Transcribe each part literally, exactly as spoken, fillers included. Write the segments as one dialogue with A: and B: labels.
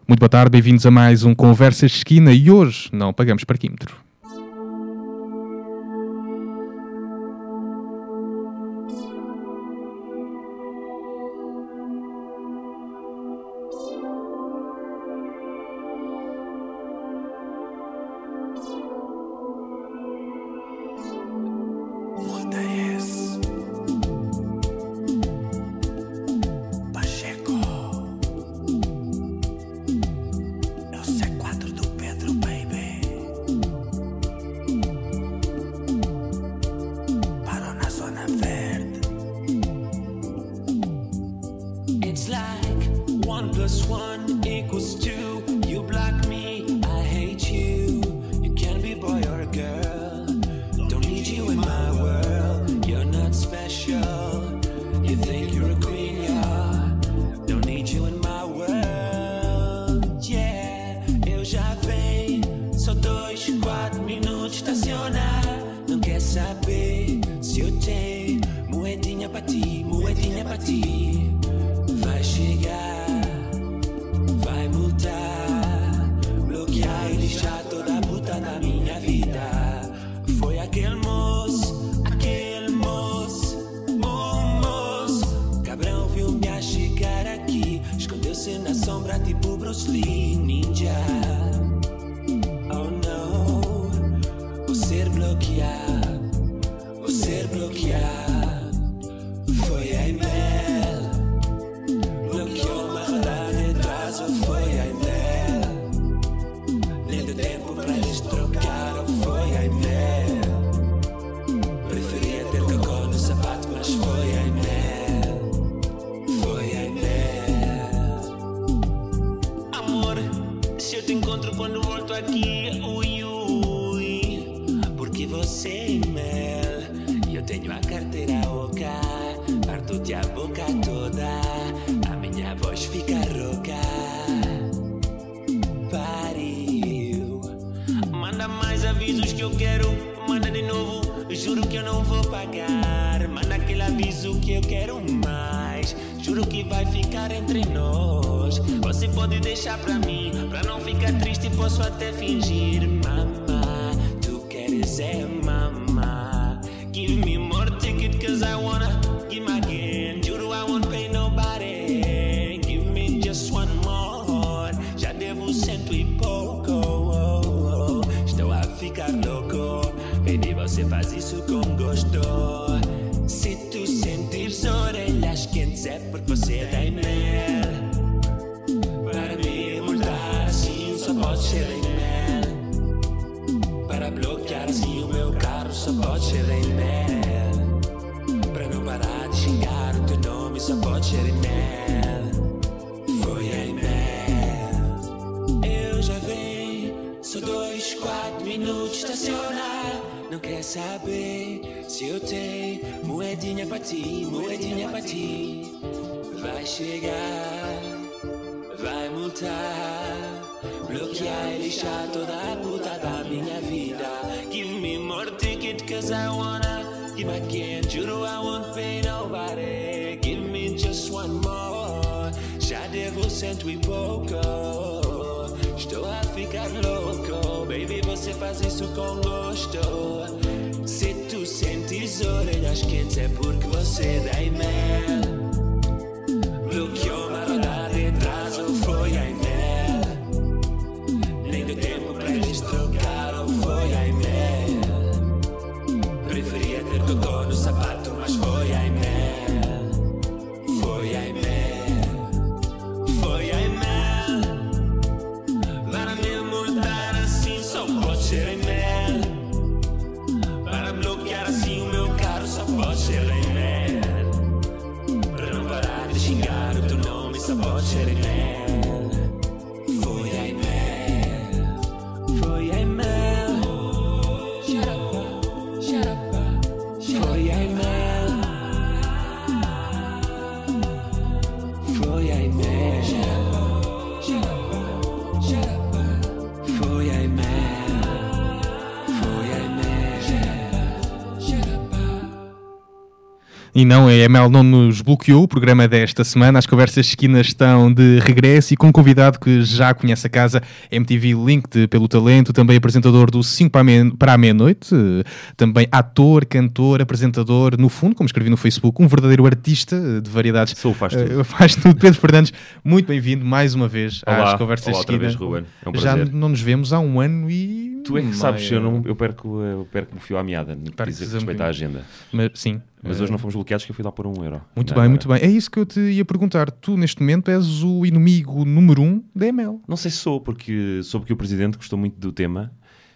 A: Muito boa tarde, bem-vindos a mais um Conversas de Esquina e hoje não pagamos parquímetro. E não, a M L não nos bloqueou, o programa desta semana, as conversas de esquina estão de regresso e com um convidado que já conhece a casa, M T V Linked pelo talento, também apresentador do cinco para a meia-noite, também ator, cantor, apresentador, no fundo, como escrevi no Facebook, um verdadeiro artista de variedades.
B: Sou, faz tudo.
A: Uh, faz tudo. Pedro Fernandes, muito bem-vindo mais uma vez
B: olá,
A: às conversas
B: olá,
A: de esquina.
B: outra vez, Ruben. É um
A: já
B: prazer.
A: não nos vemos há um ano e...
B: Tu é que sabes, eu, não, eu perco, eu perco o fio à meada no que diz respeito à agenda.
A: Mas, sim.
B: Mas hoje não fomos bloqueados que eu fui lá por um euro.
A: Muito bem, muito bem. É isso que eu te ia perguntar. Tu, neste momento, és o inimigo número um da M L.
B: Não sei se sou, porque soube que o Presidente gostou muito do tema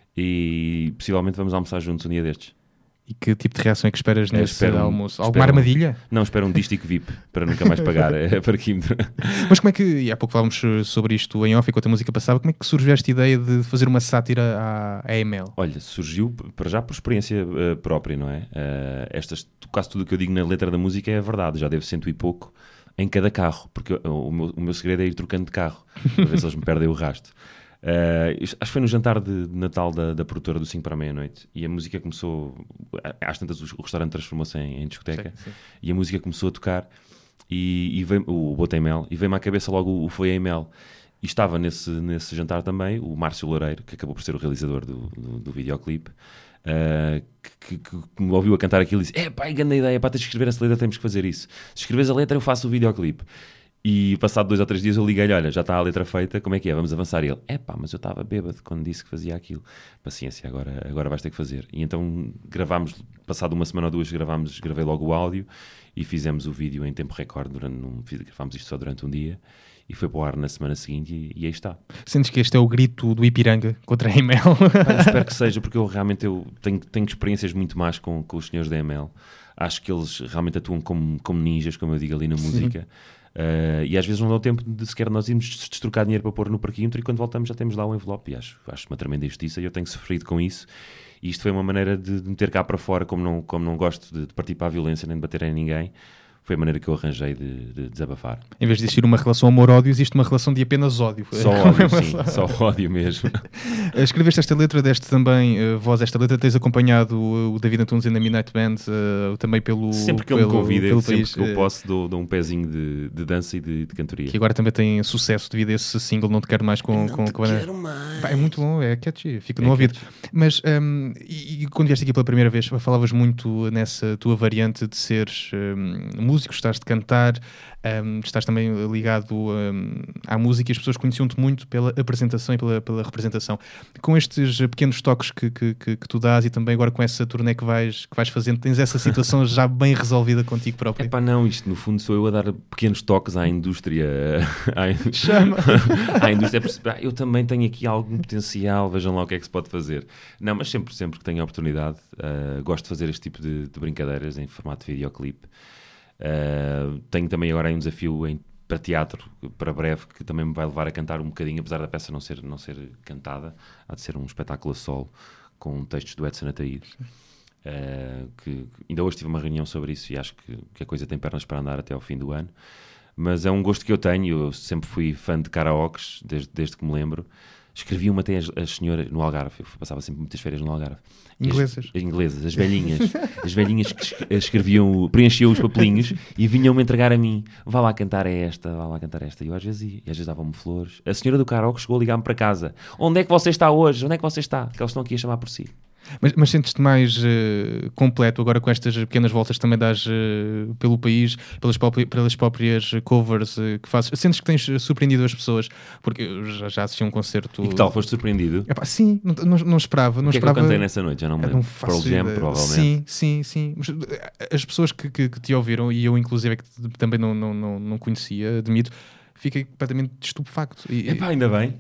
B: e possivelmente vamos almoçar juntos um dia destes.
A: E que tipo de reação é que esperas
B: é,
A: nesse
B: espero,
A: almoço? Alguma armadilha?
B: Um, não, espero um dístico V I P para nunca mais pagar a parquímetro.
A: Mas como é que, e há pouco falávamos sobre isto em off enquanto a música passava, como é que surgiu esta ideia de fazer uma sátira à, à M L?
B: Olha, surgiu para já por experiência uh, própria, não é? Uh, estas, quase tudo o que eu digo na letra da música é verdade, já devo cento e pouco em cada carro, porque o, o, meu, o meu segredo é ir trocando de carro, para ver se eles me perdem o rasto. Uh, acho que foi no jantar de, de Natal da, da produtora do cinco para a meia-noite e a música começou, às tantas o restaurante transformou-se em, em discoteca, sim, sim. E a música começou a tocar e, e veio, o Botei Mel, e veio-me à cabeça logo o Foi a Mel. E estava nesse, nesse jantar também o Márcio Loureiro, que acabou por ser o realizador do, do, do videoclipe, uh, que, que, que me ouviu a cantar aquilo e disse: é pá, grande ideia, pá, tens de escrever essa letra, temos que fazer isso. Se escreves a letra eu faço o videoclipe. E passado dois ou três dias eu liguei-lhe: olha, já está a letra feita, como é que é? Vamos avançar. E ele: é pá, mas eu estava bêbado quando disse que fazia aquilo. Paciência, agora, agora vais ter que fazer. E então gravámos, passado uma semana ou duas, gravámos, gravei logo o áudio e fizemos o vídeo em tempo recorde. Durante um, gravámos isto só durante um dia e foi para o ar na semana seguinte e, e aí está.
A: Sentes que este é o grito do Ipiranga contra a M L?
B: Pá, espero que seja, porque eu realmente eu tenho, tenho experiências muito más com, com os senhores da M L. Acho que eles realmente atuam como, como ninjas, como eu digo ali na música. Sim. Uh, e às vezes não dá o tempo de sequer nós irmos destrocar dinheiro para pôr no parquímetro e quando voltamos já temos lá o envelope e acho, acho uma tremenda injustiça e eu tenho sofrido com isso e isto foi uma maneira de, de meter cá para fora, como não, como não gosto de, de partir para a violência nem de bater em ninguém. Foi a maneira que eu arranjei de, de desabafar.
A: Em vez de existir uma relação amor-ódio, existe uma relação de apenas ódio.
B: Só ódio, sim. Só ódio mesmo.
A: Escreveste esta letra, deste também uh, voz esta letra, tens acompanhado uh, o David Antunes e a Midnight Band uh, também pelo
B: Sempre que
A: pelo,
B: ele me convida,
A: pelo
B: sempre
A: país,
B: que eu posso, dou, dou um pezinho de, de dança e de, de cantoria.
A: Que agora também tem sucesso devido a esse single Não Te Quero Mais com...
B: Não
A: com,
B: te
A: com
B: quero a... mais.
A: Pá, é muito bom, é catchy, fica
B: é
A: no ouvido.
B: Catchy.
A: Mas, um, e, e quando vieste aqui pela primeira vez, falavas muito nessa tua variante de seres um, músico, estás de cantar, Um, estás também ligado um, à música e as pessoas conheciam-te muito pela apresentação e pela, pela representação. Com estes pequenos toques que, que, que, que tu dás e também agora com essa turnê que vais, que vais fazendo, tens essa situação já bem resolvida contigo próprio?
B: É pá, não, isto no fundo sou eu a dar pequenos toques à indústria. À in...
A: Chama!
B: à indústria, ah, eu também tenho aqui algum potencial, vejam lá o que é que se pode fazer. Não, mas sempre, sempre que tenho a oportunidade, uh, gosto de fazer este tipo de, de brincadeiras em formato de videoclipe. Uh, tenho também agora aí um desafio em, para teatro, para breve, que também me vai levar a cantar um bocadinho, apesar da peça não ser, não ser cantada, há de ser um espetáculo a solo com textos do Edson Ataíde. Uh, que, que ainda hoje tive uma reunião sobre isso e acho que, que a coisa tem pernas para andar até ao fim do ano, mas é um gosto que eu tenho. Eu sempre fui fã de karaokes desde, desde que me lembro. Escreviam-me até as, as senhoras no Algarve. Eu passava sempre muitas férias no Algarve.
A: Inglesas?
B: As, inglesas, as velhinhas. As velhinhas que escreviam, preenchiam os papelinhos e vinham-me entregar a mim. Vá lá cantar esta, vá lá cantar esta. E eu às vezes ia, e às vezes davam-me flores. A senhora do karaoke chegou a ligar-me para casa. Onde é que você está hoje? Onde é que você está? Que eles estão aqui a chamar por si.
A: Mas, mas sentes-te mais uh, completo agora com estas pequenas voltas que também dás uh, pelo país, pelas, próprias, pelas próprias covers uh, que fazes? Sentes que tens surpreendido as pessoas? Porque eu já, já assisti a um concerto...
B: E que tal? Foste surpreendido?
A: Epá, sim, não, não, não esperava. Não
B: o que
A: esperava...
B: é que eu cantei nessa noite? Já não me lembro. Pearl Jam, provavelmente.
A: Sim, sim, sim. Mas as pessoas que, que, que te ouviram, e eu inclusive que também não, não, não, não conhecia, admito, fiquei completamente estupefacto. E,
B: Epá, ainda bem.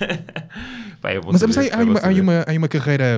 B: Pá, é bom
A: mas
B: saber,
A: mas há,
B: é
A: há, uma,
B: bom
A: há, uma, há uma carreira...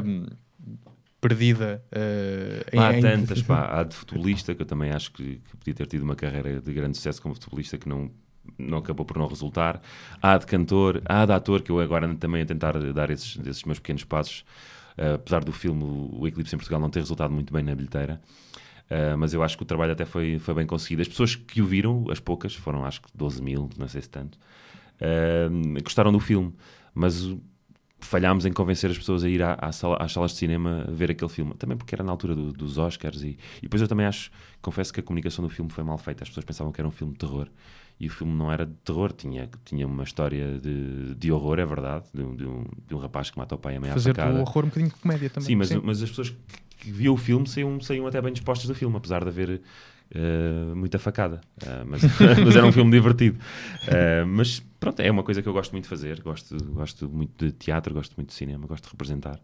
A: perdida uh,
B: pá,
A: em,
B: há tantas, pá, há de futebolista que eu também acho que, que podia ter tido uma carreira de grande sucesso como futebolista que não, não acabou por não resultar, há de cantor, há de ator, que eu agora ando também a tentar dar esses, esses meus pequenos passos, uh, apesar do filme O Eclipse em Portugal não ter resultado muito bem na bilheteira, uh, mas eu acho que o trabalho até foi, foi bem conseguido. As pessoas que o viram, as poucas, foram acho que doze mil, não sei se tanto, uh, gostaram do filme, mas falhámos em convencer as pessoas a ir à, à sala, às salas de cinema a ver aquele filme. Também porque era na altura do, dos Oscars. E, e depois eu também acho, confesso que a comunicação do filme foi mal feita. As pessoas pensavam que era um filme de terror. E o filme não era de terror, tinha, tinha uma história de, de horror, é verdade, de um, de, um, de um rapaz que mata o pai a meia
A: Fazer
B: facada.
A: do horror um bocadinho de comédia também.
B: Sim, mas, Sim. mas as pessoas que, que viam o filme saíam, saíam até bem dispostas do filme, apesar de haver uh, muita facada. Uh, mas, mas era um filme divertido. Uh, mas pronto, é uma coisa que eu gosto muito de fazer. Gosto, gosto muito de teatro, gosto muito de cinema, gosto de representar.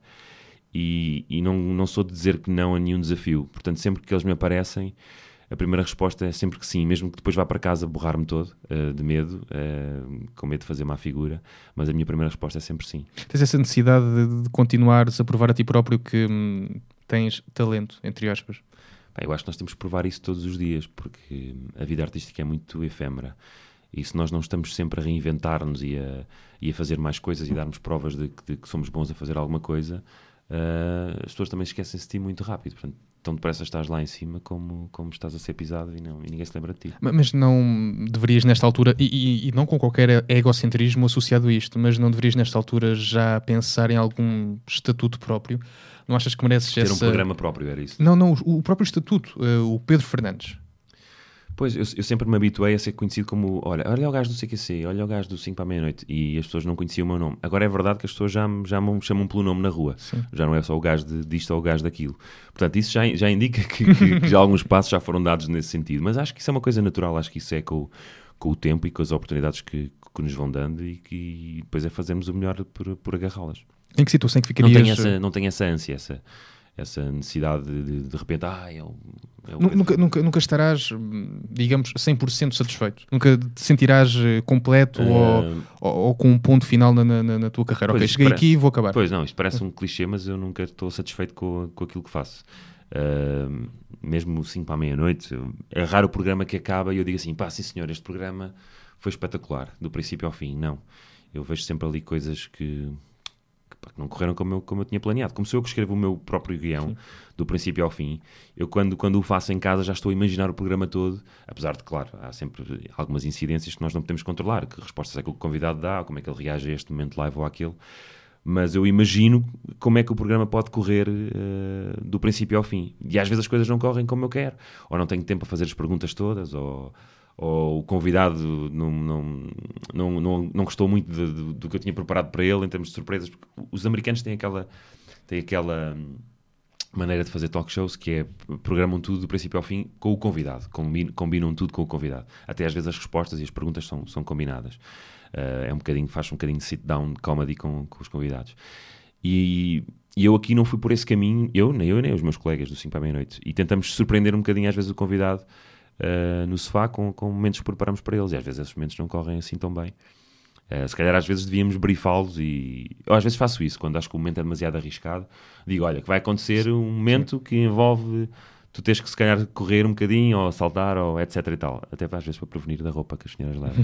B: E, e não, não sou de dizer que não a nenhum desafio. Portanto, sempre que eles me aparecem, a primeira resposta é sempre que sim, mesmo que depois vá para casa borrar-me todo, uh, de medo, uh, com medo de fazer má figura, mas a minha primeira resposta é sempre sim.
A: Tens essa necessidade de, de continuares a provar a ti próprio que hum, tens talento, entre aspas?
B: Bem, eu acho que nós temos que provar isso todos os dias, porque a vida artística é muito efêmera. E se nós não estamos sempre a reinventar-nos e a, e a fazer mais coisas e darmos provas de, de que somos bons a fazer alguma coisa, uh, as pessoas também esquecem-se de ti muito rápido. Portanto, tão depressa estás lá em cima como, como estás a ser pisado e, não, e ninguém se lembra de ti.
A: Mas não deverias nesta altura, e, e, e não com qualquer egocentrismo associado a isto, mas não deverias nesta altura já pensar em algum estatuto próprio? Não achas que mereces
B: ter
A: essa...
B: um programa próprio, era isso?
A: Não, não, o, o próprio estatuto, uh, o Pedro Fernandes.
B: Pois, eu, eu sempre me habituei a ser conhecido como, olha, olha o gajo do C Q C, olha o gajo do cinco para a meia-noite, e as pessoas não conheciam o meu nome. Agora é verdade que as pessoas já me, já me chamam pelo nome na rua. Sim. Já não é só o gajo de, disto ou o gajo daquilo. Portanto, isso já, já indica que, que, que já alguns passos já foram dados nesse sentido. Mas acho que isso é uma coisa natural, acho que isso é com, com o tempo e com as oportunidades que, que nos vão dando e que e depois é fazermos o melhor por, por agarrá-las.
A: Em que situação é que ficarias...
B: Não tenho essa, não tenho essa ânsia, essa... essa necessidade de, de, de repente, ah, eu, eu
A: nunca, nunca, nunca estarás, digamos, cem por cento satisfeito? Nunca te sentirás completo uh... ou, ou, ou com um ponto final na, na, na tua carreira? Ok, cheguei parece, aqui e vou acabar.
B: Pois não, isto parece um clichê, mas eu nunca estou satisfeito com, com aquilo que faço. Uh, mesmo cinco para a meia-noite, é raro o programa que acaba e eu digo assim, pá, sim senhor, este programa foi espetacular, do princípio ao fim. Não, eu vejo sempre ali coisas que... que não correram como eu, como eu tinha planeado. Como sou eu que escrevo o meu próprio guião, sim, do princípio ao fim, eu quando, quando o faço em casa já estou a imaginar o programa todo, apesar de, claro, há sempre algumas incidências que nós não podemos controlar, que respostas é que o convidado dá, como é que ele reage a este momento live ou àquele, mas eu imagino como é que o programa pode correr uh, do princípio ao fim. E às vezes as coisas não correm como eu quero, ou não tenho tempo a fazer as perguntas todas, ou... ou o convidado não, não, não, não, não gostou muito de, de, do que eu tinha preparado para ele em termos de surpresas, porque os americanos têm aquela, têm aquela maneira de fazer talk shows que é, programam tudo do princípio ao fim com o convidado, combinam, combinam tudo com o convidado, até às vezes as respostas e as perguntas são, são combinadas. Uh, é um bocadinho, faz um bocadinho de sit-down comedy com, com os convidados. E, e eu aqui não fui por esse caminho, eu, nem eu nem os meus colegas do cinco para a meia-noite, e tentamos surpreender um bocadinho às vezes o convidado Uh, no sofá com, com momentos que preparamos para eles, e às vezes esses momentos não correm assim tão bem. Uh, se calhar às vezes devíamos brifá-los, e eu às vezes faço isso quando acho que o momento é demasiado arriscado, digo, olha, que vai acontecer um momento que envolve tu tens que se calhar correr um bocadinho ou saltar ou etc e tal, até às vezes para prevenir da roupa que as senhoras levam.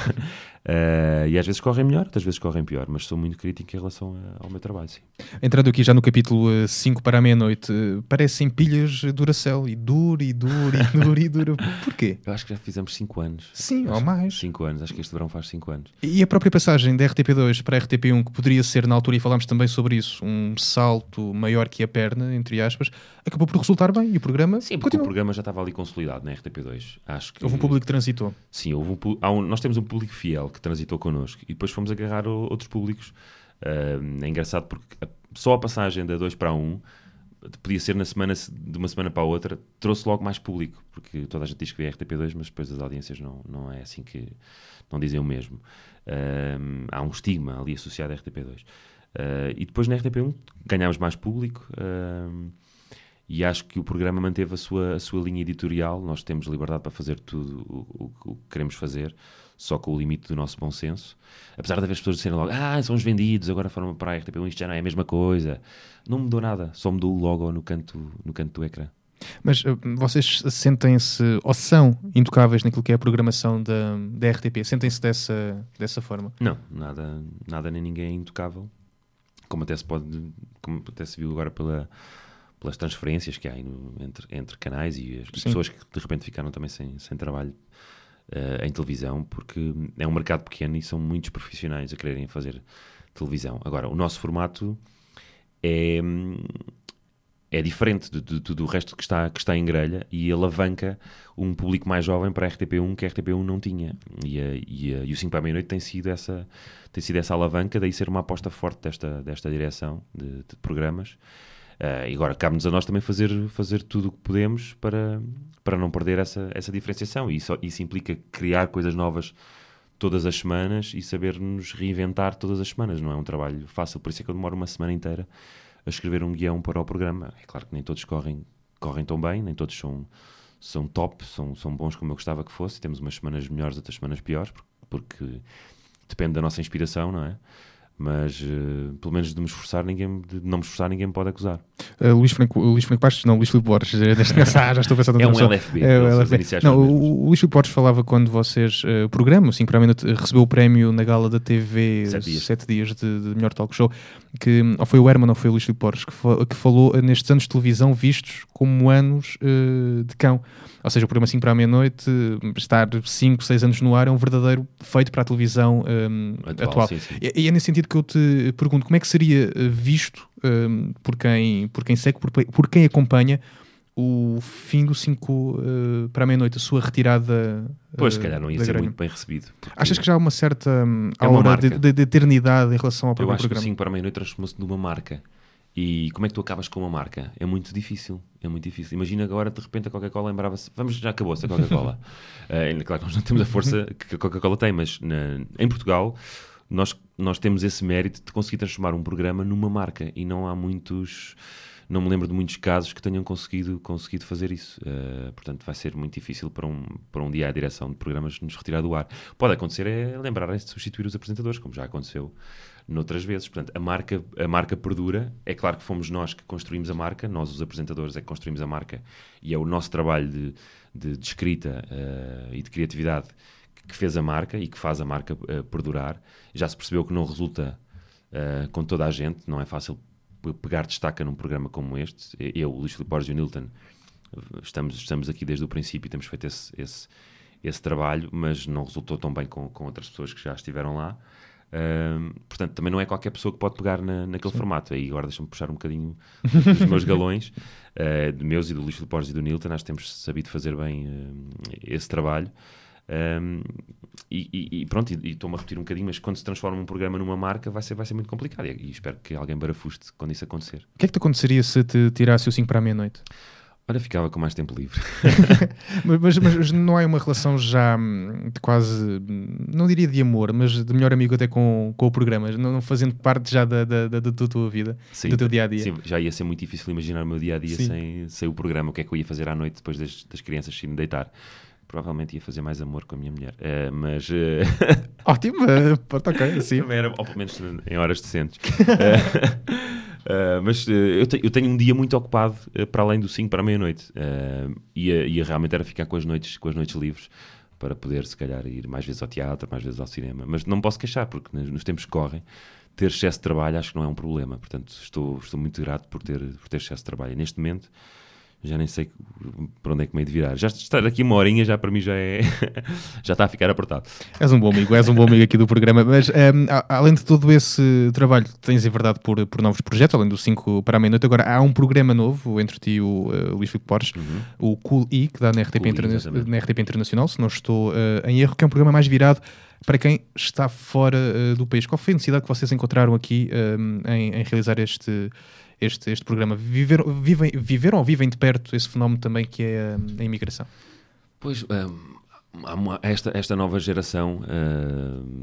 B: uh, e às vezes correm melhor, outras vezes correm pior, mas sou muito crítico em relação a, ao meu trabalho, sim.
A: Entrando aqui já no capítulo cinco para a meia-noite, uh, parecem pilhas Duracell, e dura e dura e dura e dura. Porquê?
B: Eu acho que já fizemos cinco anos.
A: Sim, ou mais.
B: cinco anos, acho que este verão faz cinco anos.
A: E a própria passagem da R T P dois para a R T P um, que poderia ser na altura, e falámos também sobre isso, um salto maior que a perna, entre aspas, acabou por resultar bem, e o programa
B: Sim, porque continuou. O programa já estava ali consolidado na R T P dois. Acho que...
A: Houve um público que transitou.
B: Sim, houve um, há um, nós temos um público fiel que transitou connosco, e depois fomos agarrar o, outros públicos. Uh, é engraçado porque a, só a passagem da dois para a um podia ser na semana, de uma semana para a outra, trouxe logo mais público, porque toda a gente diz que vê a R T P dois, mas depois as audiências não, não é assim que... não dizem o mesmo. Uh, há um estigma ali associado à R T P dois. Uh, e depois na R T P um ganhámos mais público, uh, e acho que o programa manteve a sua, a sua linha editorial. Nós temos liberdade para fazer tudo o, o, o que queremos fazer, só com o limite do nosso bom senso. Apesar de haver as pessoas disserem logo, ah, são os vendidos, agora foram para a R T P um, isto já não é a mesma coisa. Não mudou nada, só mudou o logo no canto, no canto do ecrã.
A: Mas uh, vocês sentem-se, ou são intocáveis naquilo que é a programação da, da R T P? Sentem-se dessa, dessa forma?
B: Não, nada, nada nem ninguém é intocável. Como até se pode, como até se viu agora pela... pelas transferências que há aí no, entre, entre canais, e as Sim. pessoas que de repente ficaram também sem, sem trabalho uh, em televisão, porque é um mercado pequeno e são muitos profissionais a quererem fazer televisão. Agora, o nosso formato é, é diferente de, de, de, do resto que está, que está em grelha e alavanca um público mais jovem para a R T P um que a R T P um não tinha. E, a, e, a, e o cinco para a meia-noite tem sido essa, tem sido essa alavanca, daí ser uma aposta forte desta, desta direção de, de programas. Uh, e agora cabe-nos a nós também fazer, fazer tudo o que podemos para, para não perder essa, essa diferenciação. E isso, isso implica criar coisas novas todas as semanas e saber-nos reinventar todas as semanas. Não é um trabalho fácil, por isso é que eu demoro uma semana inteira a escrever um guião para o programa. É claro que nem todos correm, correm tão bem, nem todos são, são top, são, são bons como eu gostava que fosse. Temos umas semanas melhores, outras semanas piores, porque, porque depende da nossa inspiração, não é? Mas, uh, pelo menos de me esforçar, ninguém, de não me esforçar, niném me pode acusar.
A: Uh, Luís Franco, Luís Franco Bastos, não, Luís Filipe Borges, ah, já estou pensando
B: é um L F B.
A: É, o L F B. Não, o, o Luís Filipe Borges falava quando vocês, uh, o programa, cinco para a meia-noite, recebeu o prémio na gala da T V
B: Sete dias,
A: sete dias de, de melhor talk show, que ou foi o Herman ou foi o Luís Filipe Borges, que, fa que falou uh, nestes anos de televisão vistos como anos uh, de cão. Ou seja, o programa cinco para a meia-noite, uh, estar cinco, seis anos no ar, é um verdadeiro feito para a televisão um, atual. atual.
B: Sim, sim.
A: E, e é nesse sentido que eu te pergunto, como é que seria visto um, por, quem, por quem segue, por, por quem acompanha o fim do cinco uh, para a meia-noite, a sua retirada? Uh,
B: pois, se calhar não ia ser grelha. Muito bem recebido.
A: Achas que já há uma certa um, é uma aura de, de, de eternidade em relação ao próprio programa?
B: Eu acho programa? que o cinco para a meia-noite transformou-se numa marca. E como é que tu acabas com uma marca? É muito difícil, é muito difícil. Imagina agora, de repente, a Coca-Cola lembrava-se... Vamos, já acabou-se a Coca-Cola. uh, claro que nós não temos a força que a Coca-Cola tem, mas na, em Portugal... Nós, nós temos esse mérito de conseguir transformar um programa numa marca e não há muitos, não me lembro de muitos casos que tenham conseguido, conseguido fazer isso. Uh, portanto, vai ser muito difícil para um, para um dia a direção de programas nos retirar do ar. Pode acontecer é lembrarem-se de substituir os apresentadores, como já aconteceu noutras vezes. Portanto, a marca, a marca perdura. É claro que fomos nós que construímos a marca, nós os apresentadores é que construímos a marca e é o nosso trabalho de, de, de escrita uh, e de criatividade que fez a marca e que faz a marca uh, perdurar. Já se percebeu que não resulta uh, com toda a gente, não é fácil pegar destaca num programa como este. Eu, o Luís Filipe Borges e o Nilton estamos, estamos aqui desde o princípio e temos feito esse, esse, esse trabalho, mas não resultou tão bem com, com outras pessoas que já estiveram lá. Uh, portanto, também não é qualquer pessoa que pode pegar na, naquele Sim. formato. Aí agora deixa-me puxar um bocadinho dos meus galões, uh, de meus e do Luís Filipe Borges e do Nilton. Nós temos sabido fazer bem uh, esse trabalho. Um, e, e pronto, e estou-me a repetir um bocadinho, mas quando se transforma um programa numa marca vai ser, vai ser muito complicado e, e espero que alguém barafuste quando isso acontecer.
A: O que é que te aconteceria se te tirasse o cinco para a meia-noite?
B: Olha, ficava com mais tempo livre.
A: mas, mas não há uma relação já de quase, não diria de amor, mas de melhor amigo até com, com o programa, não, não fazendo parte já da, da, da, da tua vida,
B: sim,
A: do teu dia-a-dia?
B: Sim, já ia ser muito difícil imaginar o meu dia-a-dia sem, sem o programa, o que é que eu ia fazer à noite depois das, das crianças se irem deitar. Provavelmente ia fazer mais amor com a minha mulher, uh, mas... Uh...
A: Ótimo, uh, pronto, ok, sim.
B: Também era, ou pelo menos em horas decentes. uh, uh, mas uh, eu, te, eu tenho um dia muito ocupado uh, para além do cinco para a meia-noite. Uh, ia, ia realmente era ficar com as noites, com as noites livres para poder, se calhar, ir mais vezes ao teatro, mais vezes ao cinema. Mas não me posso queixar, porque nos tempos que correm, ter excesso de trabalho acho que não é um problema. Portanto, estou, estou muito grato por ter, por ter excesso de trabalho. E neste momento... já nem sei para onde é que me hei de virar. Já estar aqui uma horinha já para mim já é... já está a ficar apertado.
A: És um bom amigo, és um bom amigo aqui do programa. Mas um, além de todo esse trabalho, tens em verdade por, por novos projetos, além do cinco para a meia-noite. Agora há um programa novo entre ti e o uh, Luís Filipe Borges, uhum. o Cool E, que dá na R T P, Interna na R T P Internacional, se não estou uh, em erro, que é um programa mais virado para quem está fora uh, do país. Qual foi a necessidade que vocês encontraram aqui um, em, em realizar este... Este, este programa? Viveram, vivem, viveram ou vivem de perto esse fenómeno também que é a, a imigração?
B: Pois, um, há uma, esta, esta nova geração, uh,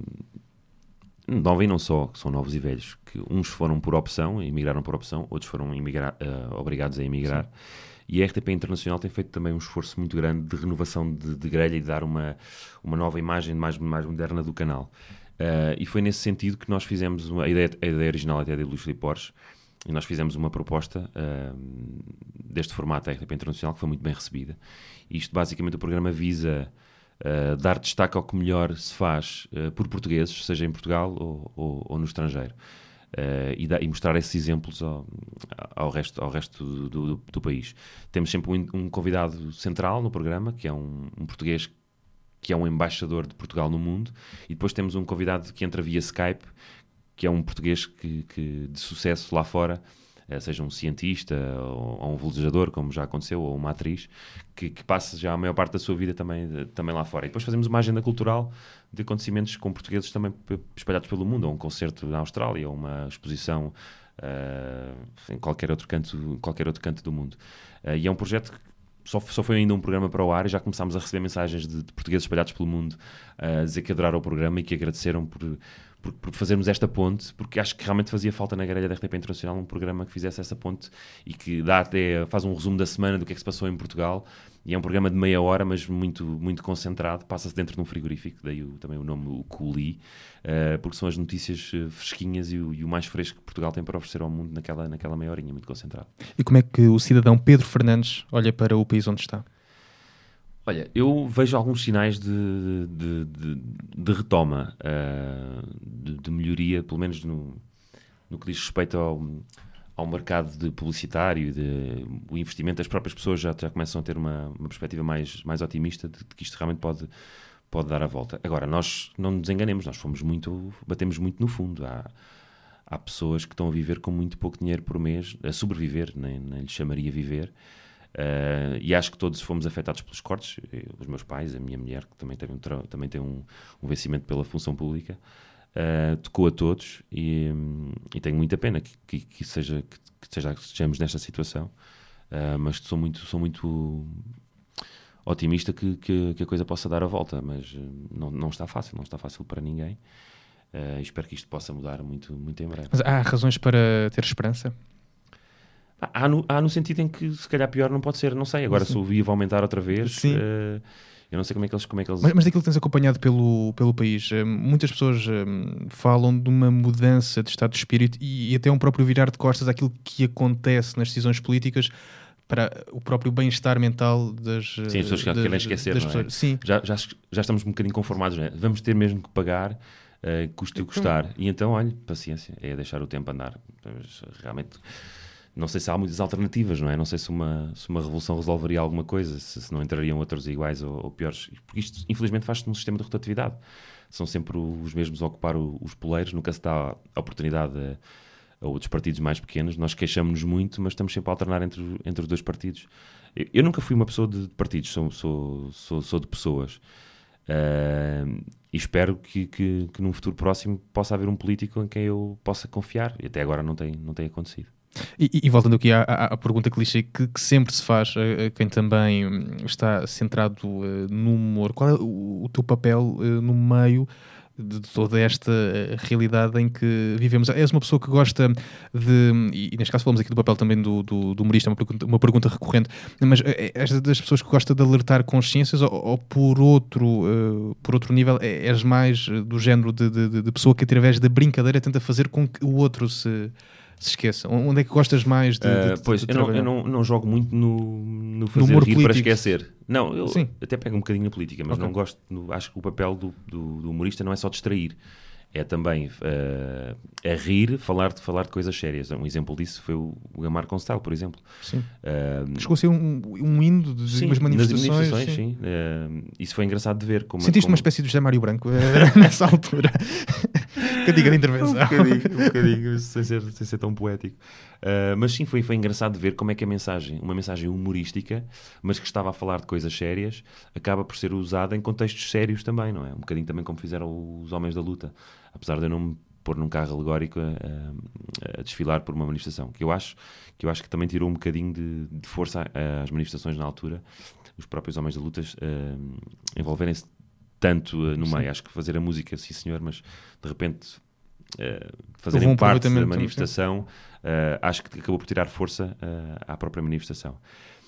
B: nova e não só, que são novos e velhos, que uns foram por opção, emigraram por opção, outros foram imigra, uh, obrigados a emigrar. Sim. E a R T P Internacional tem feito também um esforço muito grande de renovação de, de grelha e de dar uma, uma nova imagem mais, mais moderna do canal. Uh, e foi nesse sentido que nós fizemos uma, a, ideia, a ideia original até de Luís Filipe Borges. E nós fizemos uma proposta uh, deste formato da R T P Internacional que foi muito bem recebida. Isto, basicamente, o programa visa uh, dar destaque ao que melhor se faz uh, por portugueses, seja em Portugal ou, ou, ou no estrangeiro. Uh, e, da, e mostrar esses exemplos ao, ao resto, ao resto do, do, do país. Temos sempre um, um convidado central no programa, que é um, um português que é um embaixador de Portugal no mundo. E depois temos um convidado que entra via Skype, que é um português que, que, de sucesso lá fora, seja um cientista ou, ou um velejador, como já aconteceu, ou uma atriz, que, que passa já a maior parte da sua vida também, também lá fora. E depois fazemos uma agenda cultural de acontecimentos com portugueses também espalhados pelo mundo, ou um concerto na Austrália, ou uma exposição uh, em qualquer outro canto, qualquer outro canto do mundo. Uh, e é um projeto que Só, só foi ainda um programa para o ar e já começámos a receber mensagens de, de portugueses espalhados pelo mundo a dizer que adoraram o programa e que agradeceram por, por, por fazermos esta ponte, porque acho que realmente fazia falta na grelha da R T P Internacional um programa que fizesse essa ponte e que dá até, faz um resumo da semana do que é que se passou em Portugal. E é um programa de meia hora, mas muito, muito concentrado, passa-se dentro de um frigorífico, daí o, também o nome, o Culi, uh, porque são as notícias uh, fresquinhas e o, e o mais fresco que Portugal tem para oferecer ao mundo naquela, naquela meia horinha, muito concentrado.
A: E como é que o cidadão Pedro Fernandes olha para o país onde está?
B: Olha, eu vejo alguns sinais de, de, de, de retoma, uh, de, de melhoria, pelo menos no, no que diz respeito ao... ao mercado de publicitário, de, o investimento, as próprias pessoas já, já começam a ter uma, uma perspectiva mais, mais otimista de, de que isto realmente pode, pode dar a volta. Agora, nós não nos enganemos, nós fomos muito, batemos muito no fundo. Há, há pessoas que estão a viver com muito pouco dinheiro por mês, a sobreviver, nem, nem lhes chamaria viver, uh, e acho que todos fomos afetados pelos cortes, eu, os meus pais, a minha mulher, que também, teve um, também tem um, um vencimento pela função pública. Uh, tocou a todos e, e tenho muita pena que, que, que, seja, que, que, seja, que estejamos nesta situação, uh, mas sou muito, sou muito otimista que, que, que a coisa possa dar a volta, mas uh, não, não está fácil, não está fácil para ninguém. Uh, espero que isto possa mudar muito, muito em breve.
A: Mas há razões para ter esperança?
B: Há no, há no sentido em que se calhar pior não pode ser, não sei, agora Sim. se o V I V aumentar outra vez...
A: Sim.
B: Uh, Eu não sei como é que eles... Como é que eles...
A: Mas, mas daquilo que tens acompanhado pelo, pelo país, muitas pessoas um, falam de uma mudança de estado de espírito e, e até um próprio virar de costas àquilo que acontece nas decisões políticas para o próprio bem-estar mental das pessoas.
B: Sim, as pessoas das, querem esquecer, não é? Pessoas.
A: Sim.
B: Já, já, já estamos um bocadinho conformados, não é? Vamos ter mesmo que pagar, uh, custe o custar. E então, olha, paciência, é deixar o tempo andar. Mas, realmente... Não sei se há muitas alternativas, não é? Não sei se uma, se uma revolução resolveria alguma coisa, se, se não entrariam outros iguais ou, ou piores. Porque isto, infelizmente, faz-se num sistema de rotatividade. São sempre os mesmos a ocupar o, os poleiros, nunca se dá a oportunidade a, a outros partidos mais pequenos. Nós queixamos-nos muito, mas estamos sempre a alternar entre, entre os dois partidos. Eu, eu nunca fui uma pessoa de partidos, sou, sou, sou, sou de pessoas. Uh, e espero que, que, que num futuro próximo possa haver um político em quem eu possa confiar. E até agora não tem, não tem acontecido.
A: E, e voltando aqui à, à, à pergunta clichê que, que sempre se faz a, a quem também está centrado uh, no humor, qual é o, o teu papel uh, no meio de toda esta uh, realidade em que vivemos? És uma pessoa que gosta de, e, e neste caso falamos aqui do papel também do, do, do humorista, uma pergunta, uma pergunta recorrente, mas és das pessoas que gosta de alertar consciências ou, ou por, outro, uh, por outro nível és mais do género de, de, de pessoa que através da brincadeira tenta fazer com que o outro se... se esqueça. Onde é que gostas mais de, de, de,
B: Pois,
A: de
B: eu, não, eu não, não jogo muito no, no fazer
A: no humor
B: rir
A: político.
B: Para esquecer. Não, eu
A: Sim.
B: até pego um bocadinho na política, mas
A: Okay.
B: não gosto, no, acho que o papel do, do, do humorista não é só distrair, é também uh, a rir, falar de, falar de coisas sérias. Um exemplo disso foi o, o Gamar com Style, por exemplo.
A: Sim.
B: Uh,
A: Chegou a ser um, um hino de
B: sim,
A: umas manifestações.
B: Nas manifestações, sim. sim. Uh, isso foi engraçado de ver. Como,
A: Sentiste
B: como...
A: uma espécie de José Mário Branco nessa altura? Que diga de intervenção.
B: Um bocadinho, um bocadinho sem, ser, sem ser tão poético. Uh, mas sim, foi, foi engraçado de ver como é que a mensagem, uma mensagem humorística, mas que estava a falar de coisas sérias, acaba por ser usada em contextos sérios também, não é? Um bocadinho também como fizeram os Homens da Luta. Apesar de eu não me pôr num carro alegórico a, a desfilar por uma manifestação, que eu acho que, eu acho que também tirou um bocadinho de, de força às manifestações na altura, os próprios Homens da Luta uh, envolverem-se tanto uh, no sim. meio. Acho que fazer a música, sim senhor, mas de repente uh, fazerem um parte da manifestação, uh, acho que acabou por tirar força uh, à própria manifestação.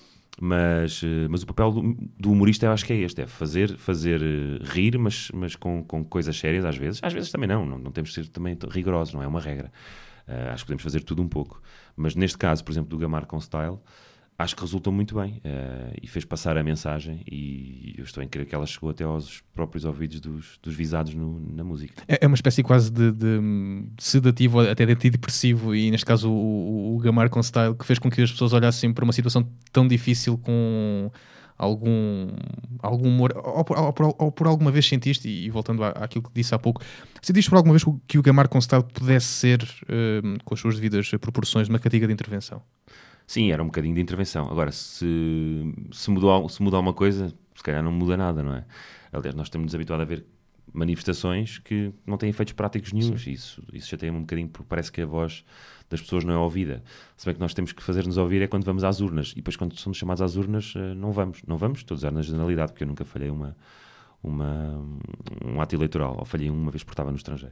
B: Mas, uh, mas o papel do, do humorista eu acho que é este, é fazer, fazer uh, rir, mas, mas com, com coisas sérias às vezes. Às vezes também não, não, não temos de ser também rigorosos, não é uma regra. Uh, acho que podemos fazer tudo um pouco. Mas neste caso, por exemplo, do Gamar com Style, acho que resultou muito bem uh, e fez passar a mensagem e eu estou em crer que ela chegou até aos próprios ouvidos dos, dos visados no, na música.
A: É uma espécie quase de, de sedativo, até de antidepressivo e neste caso o, o, o Gamar com Style, que fez com que as pessoas olhassem para uma situação tão difícil com algum, algum humor, ou, ou, ou, ou por alguma vez sentiste, e, e voltando à, àquilo que disse há pouco, sentiste por alguma vez que o Gamar Constado pudesse ser, uh, com as suas devidas proporções, uma cantiga de intervenção?
B: Sim, era um bocadinho de intervenção. Agora, se, se, mudou, se mudar uma coisa, se calhar não muda nada, não é? Aliás, nós temos-nos habituado a ver manifestações que não têm efeitos práticos nenhuns. Isso, isso chateia-me um bocadinho, porque parece que a voz das pessoas não é ouvida. Se bem que nós temos que fazer-nos ouvir é quando vamos às urnas. E depois, quando somos chamados às urnas, não vamos. Não vamos, estou a dizer na generalidade, porque eu nunca falhei uma, uma, um ato eleitoral. Ou falhei uma vez porque estava no estrangeiro.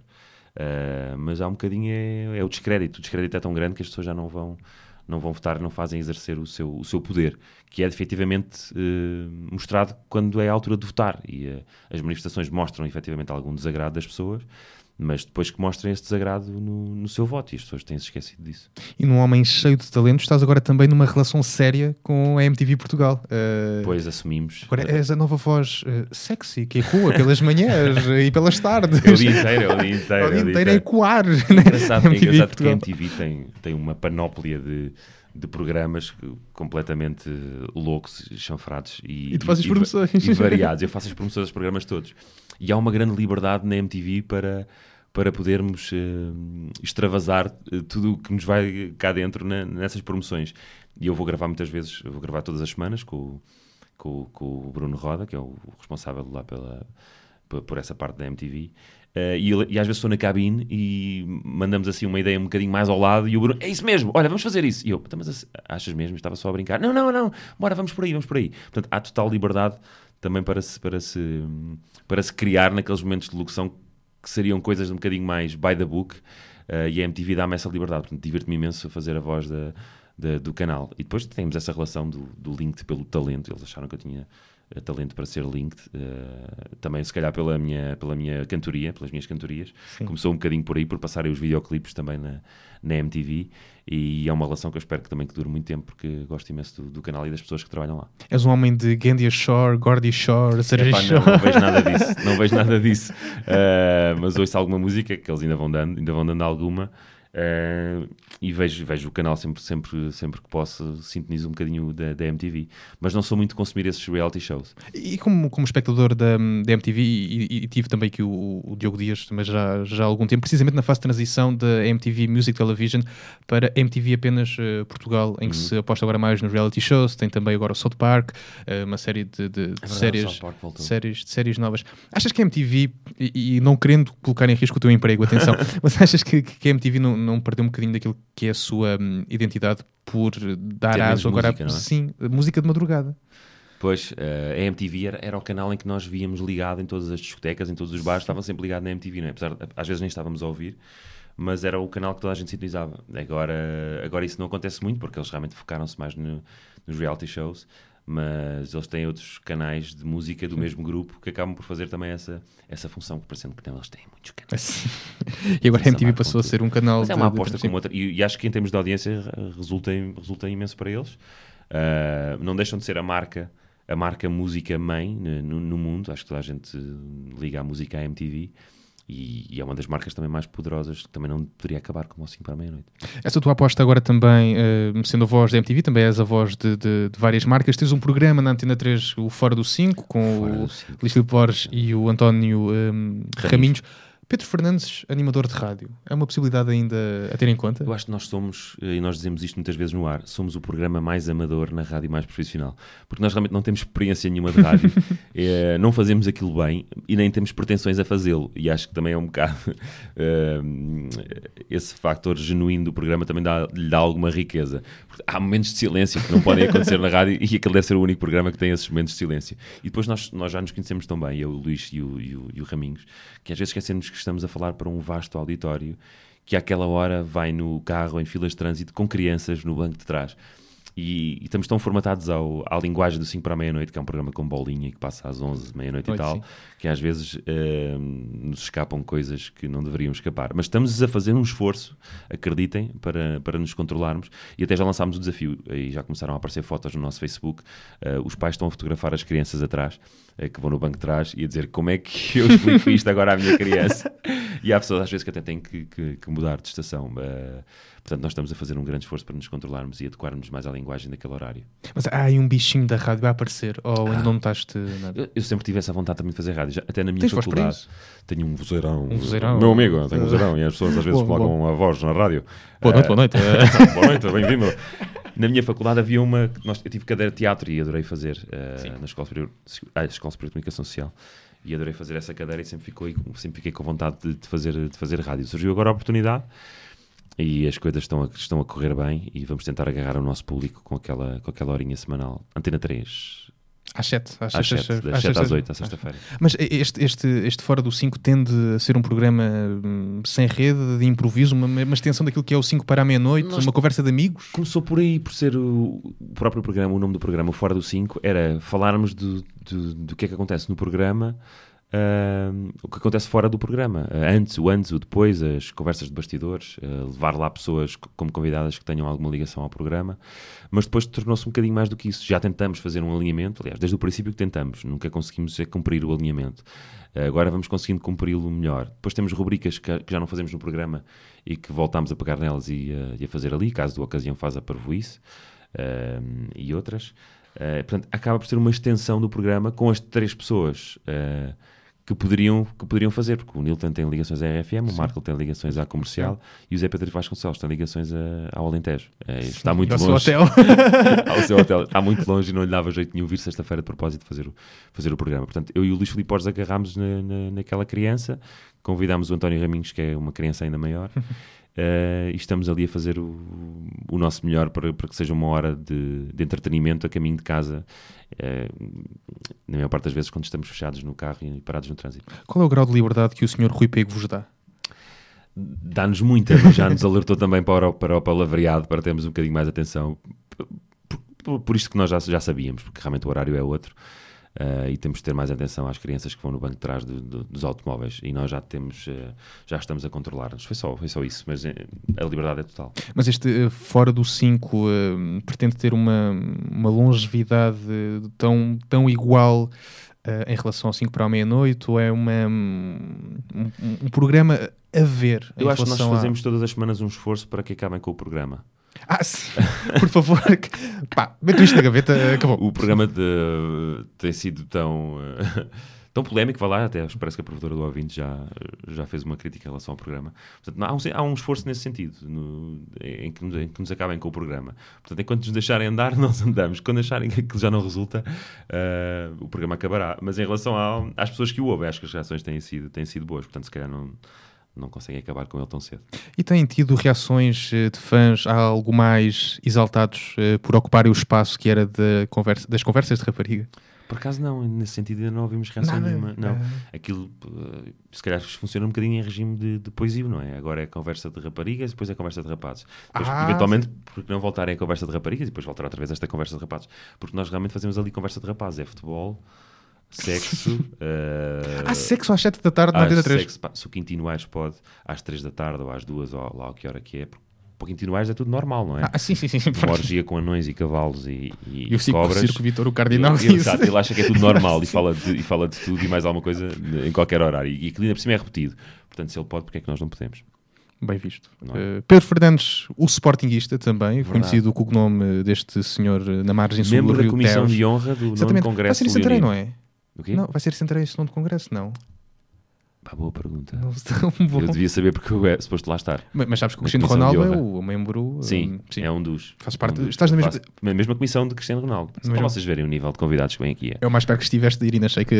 B: Uh, mas há um bocadinho, é, é o descrédito. O descrédito é tão grande que as pessoas já não vão... não vão votar, não fazem exercer o seu, o seu poder, que é efetivamente eh, mostrado quando é a altura de votar. E eh, as manifestações mostram efetivamente algum desagrado das pessoas, mas depois que mostrem esse desagrado no, no seu voto, e as pessoas têm-se esquecido disso.
A: E num homem cheio de talento, estás agora também numa relação séria com a M T V Portugal. Uh...
B: Pois, assumimos.
A: Agora és a nova voz uh, sexy, que ecoa pelas manhãs e pelas tardes.
B: É o dia inteiro, é o dia inteiro.
A: É o dia inteiro a ecoar.
B: Engraçado, é engraçado porque a M T V tem, tem uma panóplia de... de programas completamente loucos, chanfrados e,
A: e tu fazes
B: e,
A: promoções
B: e variados. Eu faço as promoções dos programas todos. E há uma grande liberdade na M T V para, para podermos uh, extravasar uh, tudo o que nos vai cá dentro na, nessas promoções. E eu vou gravar muitas vezes, eu vou gravar todas as semanas com, com, com o Bruno Roda, que é o responsável lá pela, por, por essa parte da M T V. Uh, e, e às vezes estou na cabine e mandamos assim uma ideia um bocadinho mais ao lado e o Bruno, é isso mesmo, olha, vamos fazer isso. E eu, mas achas mesmo? Estava só a brincar. Não, não, não, bora, vamos por aí, vamos por aí. Portanto, há total liberdade também para se, para se, para se criar naqueles momentos de locução que seriam coisas um bocadinho mais by the book, uh, e a M T V dá-me essa liberdade. Portanto, divirto-me imenso a fazer a voz da, da, do canal. E depois temos essa relação do, do linked pelo talento. Eles acharam que eu tinha talento para ser linked, uh, também se calhar pela minha, pela minha cantoria, pelas minhas cantorias. Sim. Começou um bocadinho por aí, por passarem os videoclipes também na, na M T V, e é uma relação que eu espero que também que dure muito tempo, porque gosto imenso do, do canal e das pessoas que trabalham lá.
A: És um homem de Gandia Shore, Gordy Shore, Sérgio Shore.
B: Não, não vejo nada disso, não vejo nada disso, uh, mas ouço alguma música que eles ainda vão dando, ainda vão dando alguma. Uh, e vejo, vejo o canal sempre, sempre, sempre que posso, sintonizo um bocadinho da, da M T V, mas não sou muito consumir esses reality shows.
A: E como, como espectador da, da M T V, e, e, e tive também aqui o, o Diogo Dias, mas já, já há algum tempo, precisamente na fase de transição da M T V Music Television para M T V apenas uh, Portugal, em que uhum. se aposta agora mais nos reality shows. Tem também agora o South Park, uh, uma série de, de, de, é séries, de, séries, de séries novas. Achas que a M T V, e, e não querendo colocar em risco o teu emprego, atenção, mas achas que, que a M T V não, não perdeu um bocadinho daquilo que é a sua um, identidade por dar aso agora música, a, é? Sim, a música de madrugada?
B: Pois, uh, a M T V era, era o canal em que nós víamos ligado em todas as discotecas, em todos os bares, estavam sempre ligados na M T V, não é? Apesar de, às vezes nem estávamos a ouvir, mas era o canal que toda a gente sintonizava. Agora, agora isso não acontece muito, porque eles realmente focaram-se mais no, nos reality shows, mas eles têm outros canais de música do Sim. mesmo grupo que acabam por fazer também essa, essa função, parecendo que não, eles têm muitos canais.
A: E agora a M T V passou a ser um canal...
B: Mas é uma aposta como outra, e, e acho que em termos de audiência resulta, resulta imenso para eles. Uh, não deixam de ser a marca, a marca música mãe no, no mundo. Acho que toda a gente liga a música à M T V. E, e é uma das marcas também mais poderosas, que também não poderia acabar como ao cinco para a meia-noite.
A: Essa tua aposta agora também, uh, sendo a voz da M T V, também és a voz de, de, de várias marcas. Tens um programa na Antena três, o Fora do cinco, com Fora o Luís Filipe Borges e o António um, Raminhos. Pedro Fernandes, animador de rádio, é uma possibilidade ainda a ter em conta?
B: Eu acho que nós somos, e nós dizemos isto muitas vezes no ar, somos o programa mais amador na rádio mais profissional, porque nós realmente não temos experiência nenhuma de rádio, é, não fazemos aquilo bem e nem temos pretensões a fazê-lo, e acho que também é um bocado é, esse factor genuíno do programa também dá, lhe dá alguma riqueza. Porque há momentos de silêncio que não podem acontecer na rádio, e aquele deve ser o único programa que tem esses momentos de silêncio. E depois nós, nós já nos conhecemos tão bem, eu, o Luís e o, e o, e o Raminhos, que às vezes esquecemos que estamos a falar para um vasto auditório que àquela hora vai no carro, em filas de trânsito, com crianças no banco de trás. E, e estamos tão formatados ao, à linguagem do cinco para a meia-noite, que é um programa com bolinha que passa às onze, meia-noite e tal, sim. que às vezes uh, nos escapam coisas que não deveriam escapar. Mas estamos a fazer um esforço, acreditem, para, para nos controlarmos, e até já lançámos o desafio, e já começaram a aparecer fotos no nosso Facebook. Uh, os pais estão a fotografar as crianças atrás, uh, que vão no banco de trás, e a dizer como é que eu explico isto agora à minha criança. E há pessoas às vezes que até têm que, que, que mudar de estação. Uh, portanto, nós estamos a fazer um grande esforço para nos controlarmos e adequarmos mais à linguagem daquele horário.
A: Mas há aí um bichinho da rádio vai aparecer? Ou ainda
B: Ah,
A: não notaste nada?
B: Eu, eu sempre tive essa vontade também de fazer rádio. Já, até na minha
A: Tens voz para
B: faculdade
A: isso?
B: tenho um vozeirão.
A: Um vozeirão.
B: Meu amigo, tenho um vozeirão. E as pessoas às vezes
A: Boa,
B: colocam
A: boa.
B: a voz na rádio.
A: Boa noite,
B: Uh,
A: boa noite.
B: boa noite, bem-vindo. Na minha faculdade havia uma... Nós, eu tive cadeira de teatro e adorei fazer uh, na Escola Superior, ah, Escola Superior de Comunicação Social. E adorei fazer essa cadeira e sempre, ficou, sempre fiquei com vontade de, de, fazer, de fazer rádio. Surgiu agora a oportunidade e as coisas estão a, estão a correr bem e vamos tentar agarrar o nosso público com aquela, com aquela horinha semanal. Antena três.
A: Às sete. Às
B: Às
A: sete,
B: sete, das sete às oito, à sexta-feira.
A: Mas este, este, este Fora do cinco tende a ser um programa hum, sem rede, de improviso, uma, uma extensão daquilo que é o cinco para a meia-noite,
B: Nós-
A: uma conversa de amigos?
B: Começou por aí, por ser o, o próprio programa, o nome do programa, o Fora do cinco, era falarmos do, do, do que é que acontece no programa, uh, o que acontece fora do programa, uh, antes, o antes, o depois, as conversas de bastidores, uh, levar lá pessoas c- como convidadas que tenham alguma ligação ao programa, mas depois tornou-se um bocadinho mais do que isso. Já tentamos fazer um alinhamento, aliás, desde o princípio que tentamos, nunca conseguimos é cumprir o alinhamento. Uh, agora vamos conseguindo cumpri-lo melhor. Depois temos rubricas que, que já não fazemos no programa e que voltámos a pegar nelas e, uh, e a fazer ali, caso da ocasião faz a parvoíce, uh, e outras. Uh, portanto, acaba por ser uma extensão do programa com as três pessoas uh, que, poderiam, que poderiam fazer, porque o Nilton tem ligações à R F M, Sim. o Marco tem ligações à Comercial Sim. e o Zé Pedro Vasconcelos tem ligações a, ao Alentejo. Uh, está muito
A: ao
B: longe.
A: Seu hotel.
B: ao seu hotel. Está muito longe e não lhe dava jeito nenhum vir sexta-feira de propósito fazer o, fazer o programa. Portanto, eu e o Luís Filipe Borges agarrámos na, na, naquela criança, convidámos o António Raminhos, que é uma criança ainda maior, Uh, e estamos ali a fazer o, o nosso melhor para, para que seja uma hora de, de entretenimento a caminho de casa, uh, na maior parte das vezes quando estamos fechados no carro e parados no trânsito.
A: Qual é o grau de liberdade que o senhor Rui Pego vos dá?
B: Dá-nos muita, mas já nos alertou também para o, para o palavreado, para termos um bocadinho mais atenção, por, por, por isto que nós já, já sabíamos, porque realmente o horário é outro. Uh, e temos de ter mais atenção às crianças que vão no banco de trás do, do, dos automóveis e nós já temos, uh, já estamos a controlar-nos. Foi só, foi só isso, mas uh, a liberdade é total.
A: Mas este uh, Fora do cinco uh, pretende ter uma, uma longevidade uh, tão, tão igual uh, em relação ao cinco para a meia-noite, ou é uma, um, um, um programa a ver?
B: Eu acho que nós fazemos
A: a...
B: todas as semanas um esforço para que acabem com o programa.
A: Ah, por favor, pá, mete isto na gaveta, acabou.
B: O programa de, tem sido tão, uh, tão polémico, vai lá, até parece que a provedora do ouvinte já, já fez uma crítica em relação ao programa. Portanto, há, um, há um esforço nesse sentido, no, em, que nos, em que nos acabem com o programa. Portanto, enquanto nos deixarem andar, nós andamos. Quando acharem que aquilo já não resulta, uh, o programa acabará. Mas em relação ao, às pessoas que o ouvem, acho que as reações têm sido, têm sido boas. Portanto, se calhar não... não conseguem acabar com ele tão cedo.
A: E têm tido reações de fãs algo mais exaltados uh, por ocuparem o espaço que era de conversa, das conversas de rapariga?
B: Por acaso não, nesse sentido ainda não ouvimos reação
A: Nada.
B: nenhuma. Não.
A: Uh...
B: Aquilo, uh, se calhar funciona um bocadinho em regime de, de poesia, não é? Agora é conversa de raparigas, depois é conversa de rapazes. Depois,
A: Ah,
B: eventualmente, porque não voltarem a conversa de raparigas e depois voltar outra vez a esta conversa de rapazes. Porque nós realmente fazemos ali conversa de rapazes. É futebol, sexo... uh,
A: ah, sexo às sete da tarde na Antena três.
B: Sexo, pá, se o Quintino Aires pode às três da tarde ou às duas ou lá o que hora que é, porque para o Quintino Aires é tudo normal, não é?
A: Ah, sim, sim, sim.
B: Uma orgia com anões e cavalos e, e,
A: E o Circo,
B: cobras.
A: Circo Vitor, o Cardinal.
B: Ele, ele, sabe, ele acha que é tudo normal e fala, de, e fala de tudo e mais alguma coisa em qualquer horário. E aquilo ainda por cima é repetido. Portanto, se ele pode, porque é que nós não podemos?
A: Bem visto.
B: É?
A: Uh, Pedro Fernandes, o Sportinguista também,
B: Verdade.
A: conhecido com o nome deste senhor na margem sul
B: Membro
A: do
B: da
A: Rio
B: Comissão
A: Tejo.
B: de Honra do nono
A: Exatamente.
B: Congresso
A: Vai ser em Santarém,
B: Leonino.
A: não é?
B: O quê?
A: Não, vai ser em Santarém esse nono Congresso, não.
B: Pá, boa pergunta.
A: Não tão bom.
B: Eu devia saber porque eu é suposto lá estar.
A: Mas, mas sabes que o
B: Na
A: Cristiano
B: Comissão de
A: Ronaldo é
B: Honra.
A: o membro...
B: Sim,
A: um, sim.
B: é um dos.
A: Faz parte...
B: um dos-
A: Estás na mesma...
B: faço- na mesma comissão de Cristiano Ronaldo. Só para
A: mesmo-
B: vocês verem o nível de convidados que vem aqui. É.
A: É o mais perto que estiveste de Irina Sheik.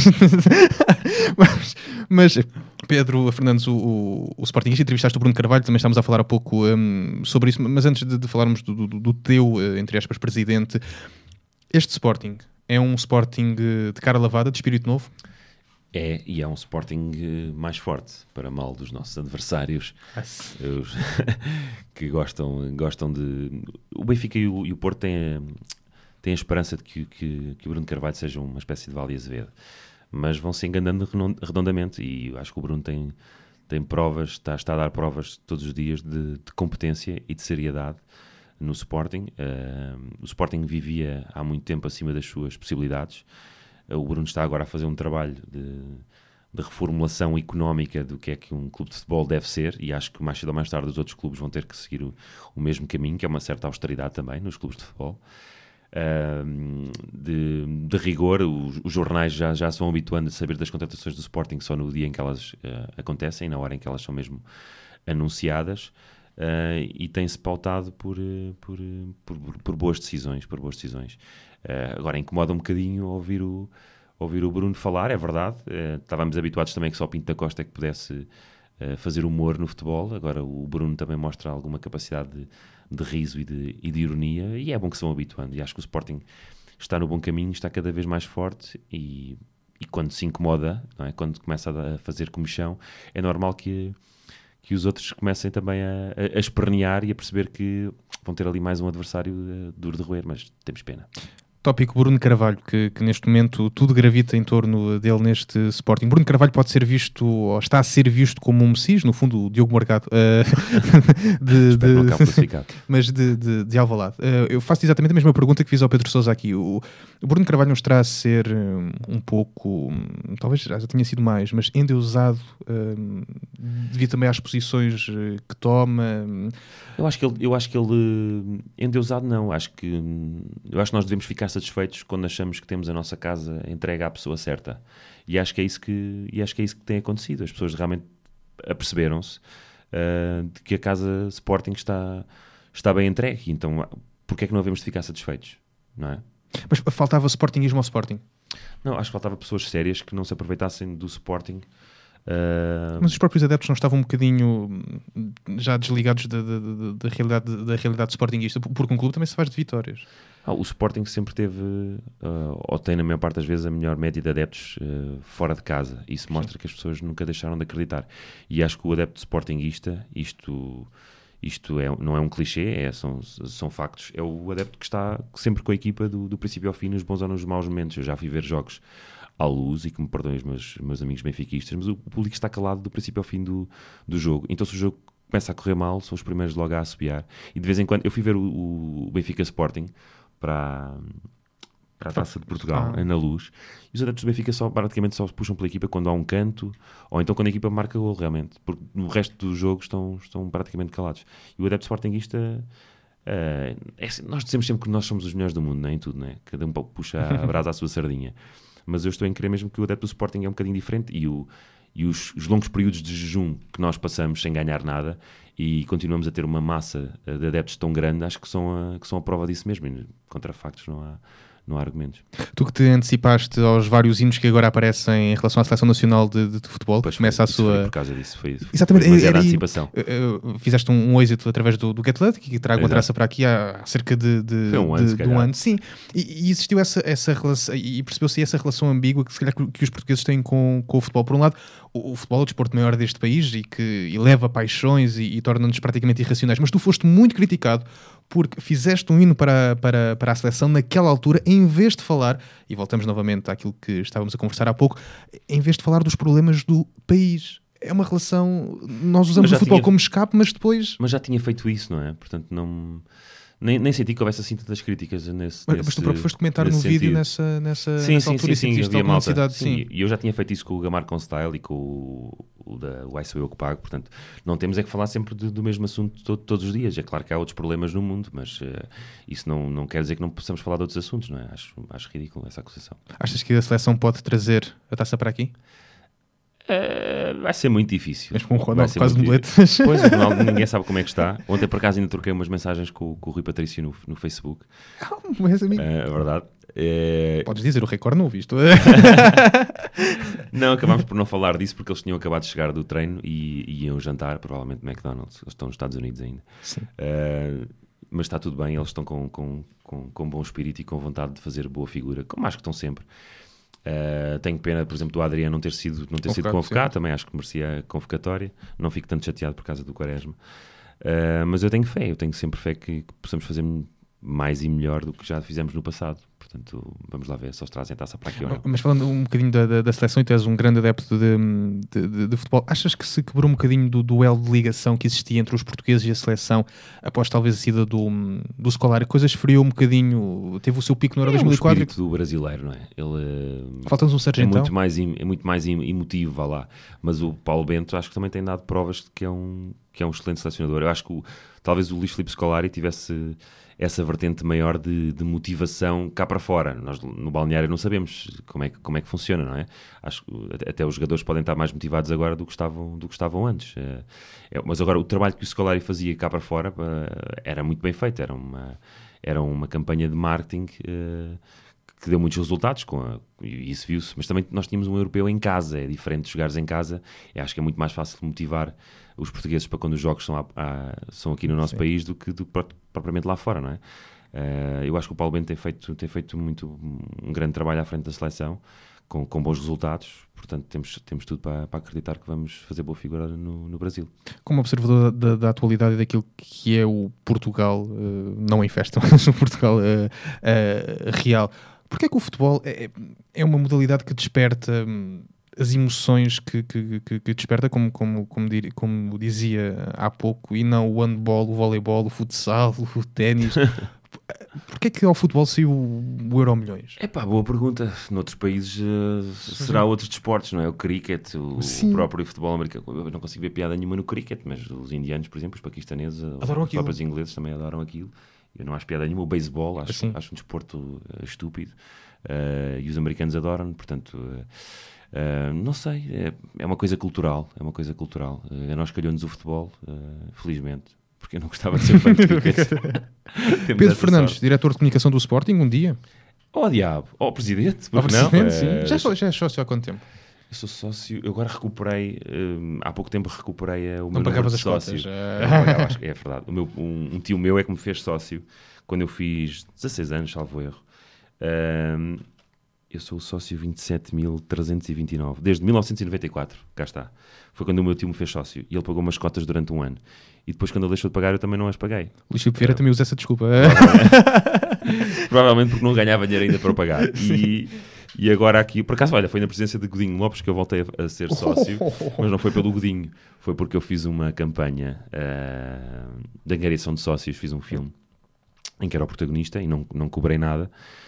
A: mas, mas, Pedro Fernandes, o, o, o Sportingista, entrevistaste o Bruno Carvalho, também estávamos a falar há pouco um, sobre isso, mas antes de, de falarmos do, do, do teu, uh, entre aspas, presidente, este Sporting é um Sporting uh, de cara lavada, de espírito novo?
B: É, e é um Sporting eh, mais forte, para mal dos nossos adversários, os, que gostam, gostam de... O Benfica e o, e o Porto têm, a- têm a esperança de que, que, que o Bruno Carvalho seja uma espécie de Vale Azevedo, mas vão se enganando renon- redondamente, e eu acho que o Bruno tem, tem provas, está, está a dar provas todos os dias de, de competência e de seriedade no Sporting. Uh, o Sporting vivia há muito tempo acima das suas possibilidades. O Bruno está agora a fazer um trabalho de, de reformulação económica do que é que um clube de futebol deve ser, e acho que mais cedo ou mais tarde os outros clubes vão ter que seguir o, o mesmo caminho, que é uma certa austeridade também nos clubes de futebol. Uh, de, de rigor, os, os jornais já, já são habituando a saber das contratações do Sporting só no dia em que elas uh, acontecem, na hora em que elas são mesmo anunciadas, uh, e tem-se pautado por, uh, por, uh, por, por, por boas decisões, por boas decisões. Uh, agora incomoda um bocadinho ouvir o, ouvir o Bruno falar, é verdade. Uh, estávamos habituados também que só o Pinto da Costa é que pudesse uh, fazer humor no futebol. Agora o Bruno também mostra alguma capacidade de, de riso e de, e de ironia, e é bom que se vão habituando, e acho que o Sporting está no bom caminho, está cada vez mais forte, e, e quando se incomoda, não é? Quando começa a fazer comichão, é normal que, que os outros comecem também a, a, a espernear e a perceber que vão ter ali mais um adversário uh, duro de roer, mas temos pena.
A: Tópico Bruno Carvalho, que, que neste momento tudo gravita em torno dele neste Sporting. Bruno Carvalho pode ser visto, ou está a ser visto como um Messias, no fundo o Diogo Morgado, uh, de, de, mas de, de, de Alvalade. Uh, eu faço exatamente a mesma pergunta que fiz ao Pedro Sousa aqui. O, o Bruno Carvalho nos está a ser um, um pouco, um, talvez já tenha sido mais, mas endeusado um, devido também às posições que toma.
B: Eu acho que ele, eu acho que ele endeusado não, acho que, eu acho que nós devemos ficar satisfeitos quando achamos que temos a nossa casa entregue à pessoa certa, e acho que é isso que, e acho que é isso que tem acontecido. As pessoas realmente aperceberam-se uh, de que a casa Sporting está, está bem entregue, então porque é que não havemos de ficar satisfeitos, não é?
A: Mas faltava Sportingismo ao Sporting?
B: Não, acho que faltava pessoas sérias que não se aproveitassem do Sporting. Uh...
A: Mas os próprios adeptos não estavam um bocadinho já desligados da, da, da, da, realidade, da realidade sportinguista, porque um clube também se faz de vitórias.
B: Ah, o Sporting sempre teve, uh, ou tem na maior parte das vezes, a melhor média de adeptos uh, fora de casa. Isso mostra que as pessoas nunca deixaram de acreditar. E acho que o adepto sportinguista, isto, isto é, não é um clichê, é, são, são factos, é o adepto que está sempre com a equipa do, do princípio ao fim, nos bons ou nos maus momentos. Eu já fui ver jogos à luz, e que me perdoem os meus, meus amigos benfiquistas, mas o público está calado do princípio ao fim do, do jogo. Então se o jogo começa a correr mal, são os primeiros logo a assobiar. E de vez em quando, eu fui ver o, o Benfica Sporting para, para a Taça de Portugal, ah. na Luz, e os adeptos do Benfica só, praticamente só se puxam pela equipa quando há um canto, ou então quando a equipa marca gol, realmente, porque no resto do jogo estão, estão praticamente calados. E o adepto sportinguista, uh, é, nós dizemos sempre que nós somos os melhores do mundo, não é? Em tudo, não é? Cada um puxa a brasa à sua sardinha. Mas eu estou em crer mesmo que o adepto do Sporting é um bocadinho diferente, e, o, e os, os longos períodos de jejum que nós passamos sem ganhar nada, e continuamos a ter uma massa de adeptos tão grande, acho que são a, que são a prova disso mesmo. E contra factos não há, não há argumentos.
A: Tu que te antecipaste aos vários hinos que agora aparecem em relação à Seleção Nacional de, de, de Futebol,
B: pois
A: começa
B: foi,
A: a sua...
B: Foi por causa disso, foi,
A: exatamente,
B: foi demasiada
A: era,
B: antecipação.
A: Uh, fizeste um, um êxito através do, do Get Lucky, que trago uma traça para aqui há, há cerca de, de,
B: foi um ano,
A: de, de um ano. Sim, e, e existiu essa, essa relação, e percebeu-se essa relação ambígua que se calhar que os portugueses têm com, com o futebol. Por um lado, o, o futebol é o desporto maior deste país, e que eleva paixões e, e torna-nos praticamente irracionais, mas tu foste muito criticado porque fizeste um hino para, para, para a seleção naquela altura, em vez de falar, e voltamos novamente àquilo que estávamos a conversar há pouco, em vez de falar dos problemas do país. É uma relação... Nós usamos o futebol tinha, como escape, mas depois...
B: Mas já tinha feito isso, não é? Portanto, não... Nem, nem senti que houvesse assim tantas críticas nesse,
A: mas,
B: nesse
A: mas tu próprio foste comentar no vídeo nessa, nessa,
B: sim,
A: nessa
B: sim,
A: altura,
B: sim,
A: e sentiste alguma necessidade.
B: Sim, e eu já tinha feito isso com o Gamar com Style e com o, o da o Ai Sou Eu Que Pago. Portanto, não temos é que falar sempre de, do mesmo assunto todo, todos os dias. É claro que há outros problemas no mundo, mas uh, isso não, não quer dizer que não possamos falar de outros assuntos, não é? Acho, acho ridículo essa acusação.
A: Achas que a seleção pode trazer a taça para aqui?
B: Uh, vai ser muito difícil.
A: Mas com o Ronaldo quase boletas.
B: Pois, o Ronaldo ninguém sabe como é que está. Ontem por acaso ainda troquei umas mensagens com, com o Rui Patrício no, no Facebook.
A: Oh, mas amigo.
B: Uh, é verdade. Uh...
A: Podes dizer, o recorde não o viste.
B: Não, acabámos por não falar disso porque eles tinham acabado de chegar do treino e, e iam jantar, provavelmente McDonald's. Eles estão nos Estados Unidos ainda.
A: Sim.
B: Uh, mas está tudo bem, eles estão com, com, com, com bom espírito e com vontade de fazer boa figura, como acho que estão sempre. Uh, tenho pena, por exemplo, do Adriano não ter sido, não ter convocado, sido convocado, também acho que merecia a convocatória. Não fico tanto chateado por causa do Quaresma. Uh, mas eu tenho fé, eu tenho sempre fé que, que possamos fazer mais e melhor do que já fizemos no passado. Portanto, vamos lá ver se eles trazem a taça para aqui ou não.
A: Mas falando um bocadinho da, da, da seleção, e tu és um grande adepto de, de, de, de futebol, achas que se quebrou um bocadinho do duelo de ligação que existia entre os portugueses e a seleção após talvez a saída do, do Scolari? Coisas esfriou um bocadinho, teve o seu pico no Euro
B: é
A: dois mil e quatro?
B: É o espírito do brasileiro, não é? Ele
A: Falta-nos um Sérgio
B: é
A: então?
B: muito mais, é muito mais emotivo, vá lá. Mas o Paulo Bento acho que também tem dado provas de que é um, que é um excelente selecionador. Eu acho que o, talvez o Luís Filipe Scolari tivesse essa vertente maior de, de motivação cá para fora. Nós no balneário não sabemos como é que, como é que funciona, não é? Acho que até os jogadores podem estar mais motivados agora do que estavam, do que estavam antes. É, é, mas agora o trabalho que o Scolari fazia cá para fora era muito bem feito. Era uma, era uma campanha de marketing uh, que deu muitos resultados, com a, e isso viu-se. Mas também nós tínhamos um europeu em casa. É diferente de jogares em casa. Eu acho que é muito mais fácil motivar os portugueses para quando os jogos são, a, a, são aqui no nosso Sim. país do que, do que propriamente lá fora, não é? Uh, eu acho que o Paulo Bento tem feito, tem feito muito, um grande trabalho à frente da seleção, com, com bons resultados, portanto temos, temos tudo para, para acreditar que vamos fazer boa figura no, no Brasil.
A: Como observador da, da atualidade e daquilo que é o Portugal, uh, não em festa, mas o Portugal uh, uh, real, porque é que o futebol é, é uma modalidade que desperta Hum, as emoções que, que, que, que desperta, como, como, como, dir, como dizia há pouco, e não o handball, o voleibol, o futsal, o ténis? Porquê é que ao futebol saiu o Euro Milhões?
B: É pá, boa pergunta. Noutros países uh, será outros desportos, não é? O cricket, o, o próprio futebol americano. Eu não consigo ver piada nenhuma no cricket, mas os indianos, por exemplo, os paquistaneses,
A: adoram
B: os
A: aquilo.
B: próprios ingleses também adoram aquilo. Eu não acho piada nenhuma. O beisebol, acho,
A: assim.
B: acho um desporto uh, estúpido. Uh, e os americanos adoram, portanto... Uh, Uh, não sei, é, é uma coisa cultural, é uma coisa cultural. Uh, a nós calhou-nos o futebol, uh, felizmente, porque eu não gostava de ser fã de cricket.
A: Pedro Fernandes, sorte. Diretor de comunicação do Sporting, um dia.
B: Oh diabo, oh presidente,
A: oh, presidente
B: não?
A: sim.
B: Uh,
A: já, sou, já é sócio há quanto tempo?
B: Eu sou sócio, eu agora recuperei, um, há pouco tempo recuperei uh, o
A: não
B: meu número de
A: as
B: sócio.
A: Cotas,
B: uh... não pagava, acho que é verdade. O meu, um, um tio meu é que me fez sócio quando eu fiz dezasseis anos, salvo erro. Um, Eu sou o sócio vinte e sete mil trezentos e vinte e nove, desde mil novecentos e noventa e quatro, cá está. Foi quando o meu tio me fez sócio e ele pagou umas cotas durante um ano. E depois, quando ele deixou de pagar, eu também não as paguei.
A: Luís Filipe Vieira uh, também usa essa desculpa.
B: Provavelmente, provavelmente porque não ganhava dinheiro ainda para o pagar. E, e agora aqui, por acaso, olha, foi na presença de Godinho Lopes que eu voltei a, a ser sócio, mas não foi pelo Godinho, foi porque eu fiz uma campanha uh, de angariação de sócios, fiz um filme em que era o protagonista e não, não cobrei nada.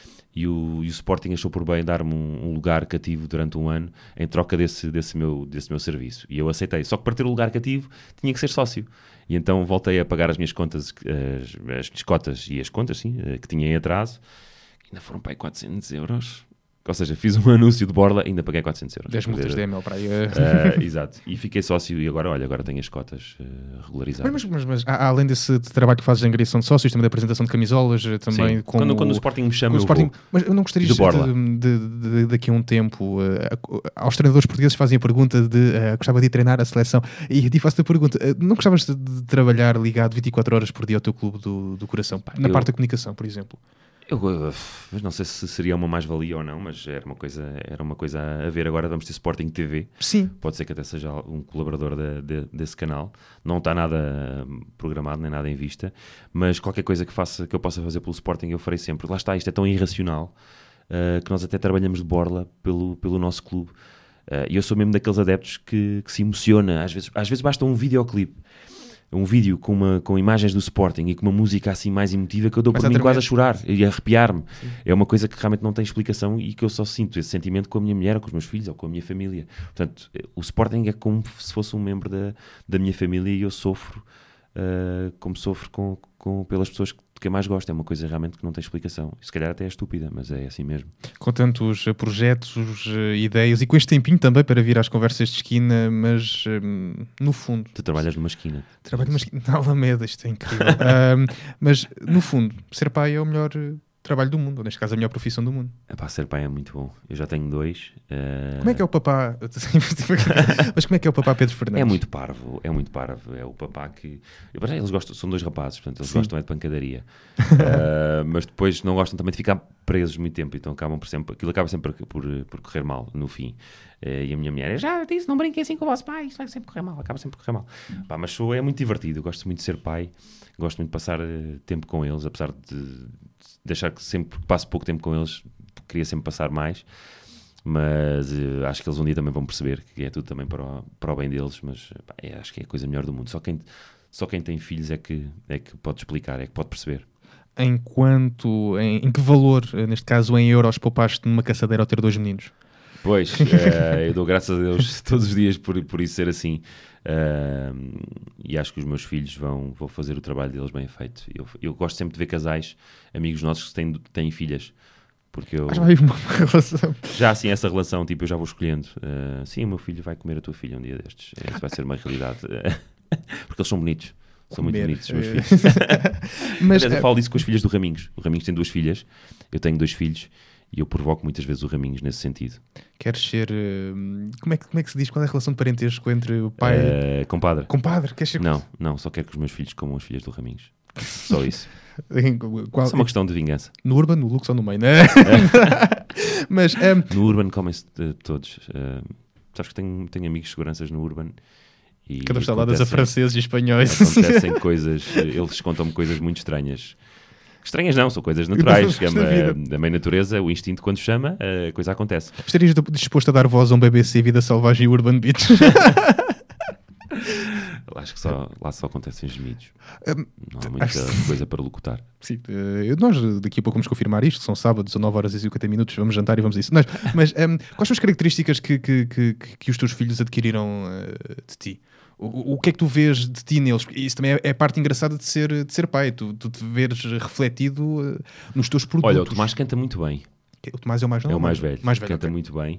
B: E o, e o Sporting achou por bem dar-me um, um lugar cativo durante um ano em troca desse, desse, meu, desse meu serviço. E eu aceitei. Só que para ter o lugar cativo tinha que ser sócio. E então voltei a pagar as minhas contas, as, as minhas cotas e as contas, sim, que tinha em atraso. Ainda foram para aí quatrocentos euros. Ou seja, fiz um anúncio de borla e ainda paguei quatrocentos euros.
A: dez multas de M L para aí.
B: Uh, exato. E fiquei sócio e agora, olha, agora tenho as cotas uh, regularizadas.
A: Mas, mas, mas, mas além desse trabalho que fazes de angariação de sócios, também da apresentação de camisolas, também
B: Sim.
A: com
B: quando,
A: o,
B: quando o Sporting me chama, eu
A: Sporting,
B: vou.
A: Mas eu não gostaria
B: de,
A: de, de, de daqui a um tempo, uh, aos treinadores portugueses fazem a pergunta de uh, gostava de ir treinar a seleção, e te faço a pergunta, uh, não gostavas de, de trabalhar ligado vinte e quatro horas por dia ao teu clube do, do coração? Pá, na eu... parte da comunicação, por exemplo.
B: Eu, eu não sei se seria uma mais-valia ou não, mas era uma coisa, era uma coisa a ver. Agora vamos ter Sporting T V.
A: Sim.
B: Pode ser que até seja um colaborador de, de, desse canal. Não está nada programado, nem nada em vista, mas qualquer coisa que, faça, que eu possa fazer pelo Sporting eu farei sempre. Lá está, isto é tão irracional uh, que nós até trabalhamos de borla pelo, pelo nosso clube. Uh, e eu sou mesmo daqueles adeptos que, que se emociona. Às vezes, às vezes basta um videoclipe. Um vídeo com, uma, com imagens do Sporting e com uma música assim mais emotiva que eu dou por mim quase a chorar e a arrepiar-me. Sim. É uma coisa que realmente não tem explicação e que eu só sinto esse sentimento com a minha mulher, ou com os meus filhos, ou com a minha família. Portanto, o Sporting é como se fosse um membro da, da minha família e eu sofro uh, como sofro com, com, pelas pessoas que que eu mais gosto. É uma coisa realmente que não tem explicação. Se calhar até é estúpida, mas é assim mesmo.
A: Com tantos projetos, ideias e com este tempinho também para vir às conversas de esquina, mas um, no fundo...
B: Tu trabalhas numa esquina.
A: Trabalho numa esquina, na Alameda, isto é incrível. um, mas no fundo, ser pai é o melhor trabalho do mundo, ou neste caso a melhor profissão do mundo.
B: Epá, ser pai é muito bom. Eu já tenho dois. Uh...
A: Como é que é o papá? Mas como é que é o papá Pedro Fernandes?
B: É muito parvo, é muito parvo. É o papá que... Eu, eles gostam, são dois rapazes, portanto eles Sim. gostam é de pancadaria. uh, mas depois não gostam também de ficar presos muito tempo, então acabam por sempre... Aquilo acaba sempre por, por, por correr mal, no fim. Uh, e a minha mulher, eu já disse, não brinquem assim com o vosso pai, isto vai sempre correr mal, acaba sempre por correr mal. Pá, mas sou, é muito divertido, eu gosto muito de ser pai, gosto muito de passar uh, tempo com eles, apesar de... deixar que sempre que passo pouco tempo com eles, queria sempre passar mais, mas uh, acho que eles um dia também vão perceber que é tudo também para o, para o bem deles, mas pá, é, acho que é a coisa melhor do mundo. Só quem, só quem tem filhos é que, é que pode explicar, é que pode perceber.
A: Em quanto, em, em que valor, neste caso em euros, poupaste numa caçadeira ao ter dois meninos?
B: Pois, uh, eu dou graças a Deus todos os dias por, por isso ser assim. Uh, e acho que os meus filhos vão, vão fazer o trabalho deles bem feito. Eu, eu gosto sempre de ver casais, amigos nossos que têm, têm filhas, porque eu...
A: Mas vai uma relação.
B: Já assim, essa relação, tipo, eu já vou escolhendo. Uh, sim, o meu filho vai comer a tua filha um dia destes. Isso vai ser uma realidade. Porque eles são bonitos. São comer. Muito bonitos, os meus filhos. Mas Aliás, eu falo disso com as filhas do Raminhos. O Raminhos tem duas filhas, eu tenho dois filhos. E eu provoco muitas vezes o Raminhos nesse sentido.
A: Queres ser... Uh, como, é que, como é que se diz? Qual é a relação de parentesco entre o pai...
B: Uh, compadre.
A: Compadre? Queres ser...
B: Não, não. Só quero que os meus filhos comam as filhas do Raminhos. Só isso.
A: Qual...
B: Isso é uma questão de vingança.
A: No Urban, no Lux ou no meio, não é? Mas... Um...
B: No Urban comem-se todos. Uh, sabes que tenho, tenho amigos de seguranças no Urban. E
A: cada vez saladas a franceses e espanhóis.
B: Acontecem coisas... Eles contam-me coisas muito estranhas. Estranhas não, são coisas naturais. Que a, a mãe natureza, o instinto, quando chama, a coisa acontece.
A: Estarias disposto a dar voz a um B B C Vida Selvagem e Urban Beats?
B: Acho que só, lá só acontecem gemidos. Um, não há muita acho... coisa para locutar.
A: Sim, uh, nós daqui a pouco vamos confirmar isto. São sábados, a nove horas e cinquenta minutos, vamos jantar e vamos a isso. Mas, mas um, quais são as características que, que, que, que os teus filhos adquiriram uh, de ti? O, o que é que tu vês de ti neles? Isso também é, é a parte engraçada de ser, de ser pai. Tu, tu te veres refletido uh, nos teus produtos.
B: Olha, o Tomás canta muito bem.
A: O Tomás é o mais novo?
B: É o mais velho.
A: Mais velho
B: canta
A: okay.
B: muito bem.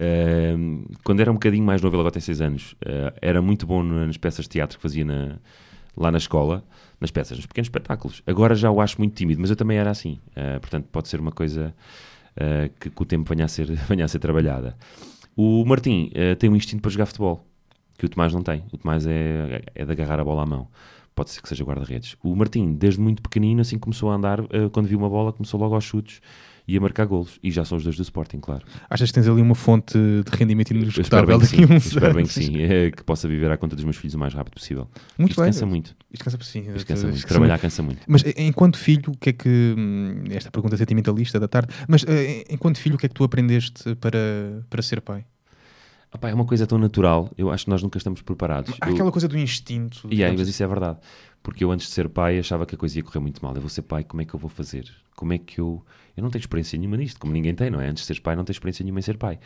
B: Uh, quando era um bocadinho mais novo, ele agora tem seis anos, uh, era muito bom nas peças de teatro que fazia na, lá na escola, nas peças, nos pequenos espetáculos. Agora já o acho muito tímido, mas eu também era assim. Uh, portanto, pode ser uma coisa uh, que com o tempo venha a ser, venha a ser trabalhada. O Martim uh, tem um instinto para jogar futebol, que o Tomás não tem. O Tomás é, é de agarrar a bola à mão. Pode ser que seja guarda-redes. O Martim, desde muito pequenino, assim começou a andar, uh, quando viu uma bola, começou logo aos chutes e a marcar golos. E já são os dois do Sporting, claro.
A: Achas que tens ali uma fonte de rendimento inesgotável?
B: Espero bem que sim, espero bem que, sim. É, que possa viver à conta dos meus filhos o mais rápido possível.
A: Muito
B: Isto
A: bem.
B: cansa muito.
A: Isto cansa, sim,
B: Isto cansa muito. Trabalhar cansa muito.
A: Mas enquanto filho, o que é que... Esta pergunta é sentimentalista da tarde. Mas enquanto filho, o que é que tu aprendeste para, para ser pai?
B: Opa, é uma coisa tão natural. Eu acho que nós nunca estamos preparados.
A: Há
B: eu...
A: aquela coisa do instinto.
B: E aí, mas isso é verdade. Porque eu antes de ser pai achava que a coisa ia correr muito mal. Eu vou ser pai, como é que eu vou fazer? Como é que eu... Eu não tenho experiência nenhuma nisto, como ninguém tem, não é? Antes de seres pai não tens experiência nenhuma em ser pai.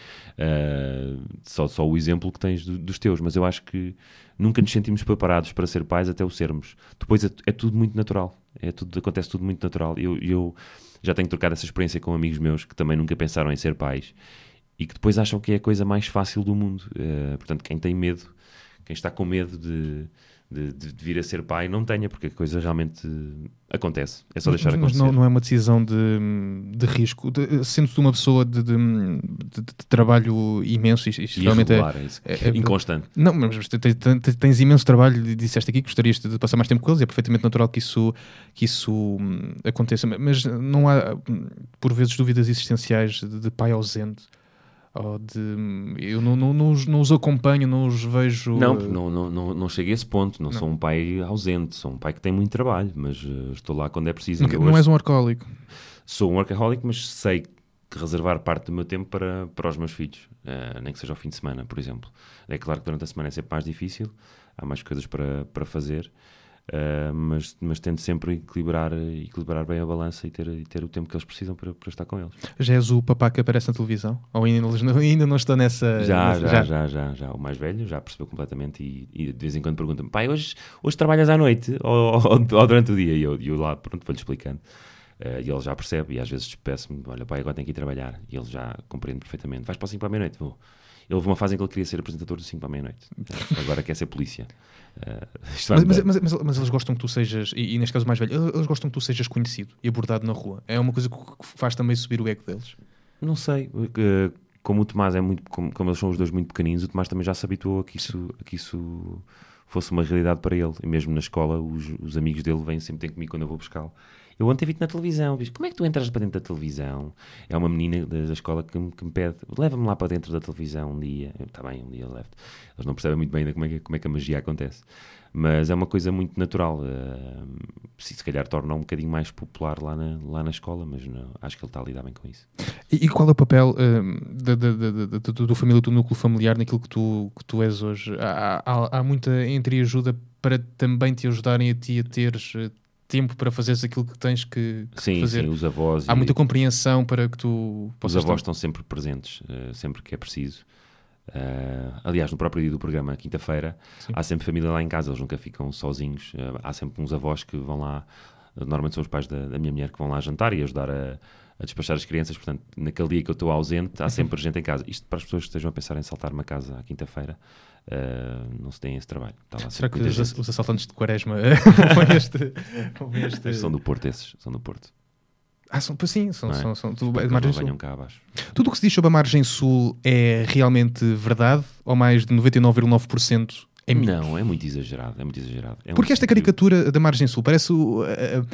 B: Uh, só, só o exemplo que tens do, dos teus. Mas eu acho que nunca nos sentimos preparados para ser pais até o sermos. Depois é, é tudo muito natural. É tudo, acontece tudo muito natural. Eu, eu já tenho trocado essa experiência com amigos meus que também nunca pensaram em ser pais e que depois acham que é a coisa mais fácil do mundo. Uh, portanto, quem tem medo, quem está com medo de... De, de, de vir a ser pai, não tenha, porque a coisa realmente acontece. É só deixar
A: mas,
B: acontecer.
A: Mas não, não é uma decisão de, de risco. De, sendo-te uma pessoa de, de, de, de trabalho imenso, isto, isto realmente é,
B: é, é inconstante.
A: Não, mas tens, tens, tens imenso trabalho, disseste aqui que gostarias de passar mais tempo com eles, e é perfeitamente natural que isso, que isso aconteça, mas não há, por vezes, dúvidas existenciais de, de pai ausente. Ou de, eu não, não, não, os, não os acompanho, não os vejo...
B: Não, não, não, não, não cheguei a esse ponto. Não, não sou um pai ausente, sou um pai que tem muito trabalho, mas uh, estou lá quando é preciso.
A: Não, não hoje... és um workaholic?
B: Sou um workaholic, mas sei que reservar parte do meu tempo para, para os meus filhos, uh, nem que seja ao fim de semana, por exemplo. É claro que durante a semana é sempre mais difícil, há mais coisas para, para fazer, uh, mas, mas tento sempre equilibrar, equilibrar bem a balança e ter, e ter o tempo que eles precisam para, para estar com eles.
A: Já és o papá que aparece na televisão? Ou ainda, ainda não estou nessa...
B: Já,
A: nessa...
B: Já, já, já, já, já. O mais velho já percebeu completamente e, e de vez em quando pergunta-me: pai, hoje, hoje trabalhas à noite ou, ou, ou durante o dia? E eu, eu lá, pronto, vou-lhe explicando. Uh, e ele já percebe e às vezes despeço-me: olha, pai, agora tenho que ir trabalhar. E ele já compreende perfeitamente: vais para o cinco para a meia-noite? Vou. Ele houve uma fase em que ele queria ser apresentador do cinco para a meia-noite. Agora quer ser polícia. Uh,
A: mas, mas, mas, mas, mas eles gostam que tu sejas, e, e neste caso o mais velho, eles gostam que tu sejas conhecido e abordado na rua. É uma coisa que faz também subir o ego deles.
B: Não sei. Uh, como o Tomás é muito, como, como eles são os dois muito pequeninos, o Tomás também já se habituou a que isso, a que isso fosse uma realidade para ele. E mesmo na escola, os, os amigos dele vêm sempre ter comigo quando eu vou buscá-lo. Eu ontem vi-te na televisão, diz, como é que tu entras para dentro da televisão? É uma menina da, da escola que me, que me pede, leva-me lá para dentro da televisão um dia. Está bem, um dia levo-te. Eles não percebem muito bem ainda como é que, como é que a magia acontece. Mas é uma coisa muito natural. Uh, se, se calhar torna um bocadinho mais popular lá na, lá na escola, mas não, acho que ele está a lidar bem com isso.
A: E, e qual é o papel uh, da, da, da, da, da, da tua família, do teu núcleo familiar naquilo que tu, que tu és hoje? Há, há, há muita entreajuda para também te ajudarem a ti a teres... Uh, tempo para fazeres aquilo que tens que, que
B: sim,
A: fazer.
B: Sim, os avós.
A: Há e... muita compreensão para que tu possas...
B: Os avós
A: ter...
B: estão sempre presentes, uh, sempre que é preciso. Uh, aliás, no próprio dia do programa, quinta-feira, sim. Há sempre família lá em casa, eles nunca ficam sozinhos. Uh, há sempre uns avós que vão lá, uh, normalmente são os pais da, da minha mulher, que vão lá jantar e ajudar a, a despachar as crianças. Portanto, naquele dia que eu estou ausente, há sempre gente em casa. Isto para as pessoas que estejam a pensar em saltar uma casa à quinta-feira, uh, não se tem esse trabalho.
A: Será que os, os assaltantes de Quaresma vão este, este...
B: São do Porto esses, são do Porto.
A: Ah, são, pois sim, são, é? são, são tudo,
B: a margem sul. Cá abaixo.
A: Tudo o que se diz sobre a margem sul é realmente verdade? Ou mais de noventa e nove vírgula nove por cento é mito?
B: Não, é muito exagerado. É muito exagerado. É
A: Porque
B: um
A: esta
B: sítio...
A: caricatura da margem sul parece... Uh,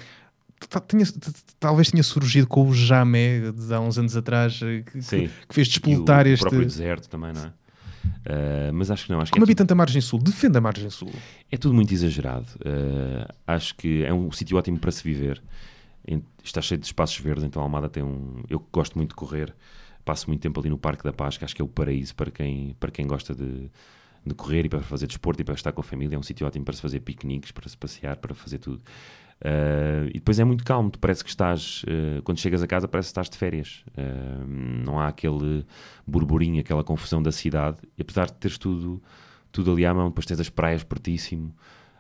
A: uh, tinha, talvez tinha surgido com o Jamé de há uns anos atrás, que, que, que fez despoltar
B: e o,
A: este...
B: o próprio deserto também, não é? Uh, mas acho que não. Acho
A: Como
B: que é
A: habitante
B: tudo...
A: da margem sul, defende a margem sul.
B: É tudo muito exagerado. Uh, acho que é um sítio ótimo para se viver. Está cheio de espaços verdes, então a Almada tem um... Eu gosto muito de correr, passo muito tempo ali no Parque da Paz, que acho que é o paraíso para quem, para quem gosta de, de correr e para fazer desporto e para estar com a família. É um sítio ótimo para se fazer piqueniques, para se passear, para fazer tudo. Uh, e depois é muito calmo, tu parece que estás... Uh, quando chegas a casa parece que estás de férias. Uh, não há aquele burburinho, aquela confusão da cidade. E apesar de teres tudo, tudo ali à mão, depois tens as praias pertíssimo.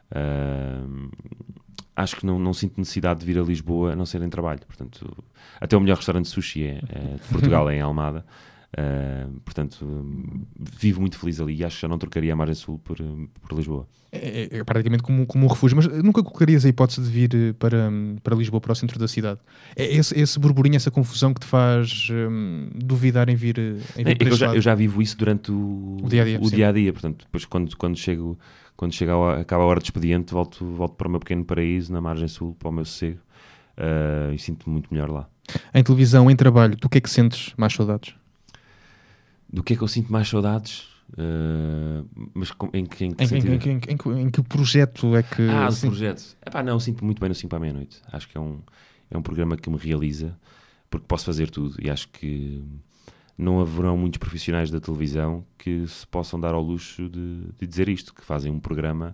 B: Uh, acho que não, não sinto necessidade de vir a Lisboa a não ser em trabalho. Portanto, até o melhor restaurante de sushi é, é de Portugal, é em Almada. Uh, portanto, um, vivo muito feliz ali e acho que já não trocaria a margem sul por, por Lisboa.
A: É, é, é praticamente como, como um refúgio, mas nunca colocarias a hipótese de vir para, para Lisboa, para o centro da cidade? É esse, esse burburinho, essa confusão que te faz um, duvidar em vir, em vir
B: é,
A: para
B: eu,
A: este
B: já,
A: lado?
B: Eu já vivo isso durante o,
A: o dia-a-dia.
B: O dia-a-dia, portanto, depois quando, quando chego, quando chega a, acaba a hora de expediente, volto, volto para o meu pequeno paraíso, na margem sul, para o meu sossego, uh, e sinto-me muito melhor lá.
A: Em televisão, em trabalho, tu o que é que sentes mais saudades?
B: Do que é que eu sinto mais saudades? Uh, mas com, em, que, em, que
A: em, em, em, em, em, em que projeto é que...
B: Ah, do projeto. Epá, não, sinto muito bem no cinco para a meia-noite. Acho que é um, é um programa que me realiza, porque posso fazer tudo. E acho que não haverão muitos profissionais da televisão que se possam dar ao luxo de, de dizer isto, que fazem um programa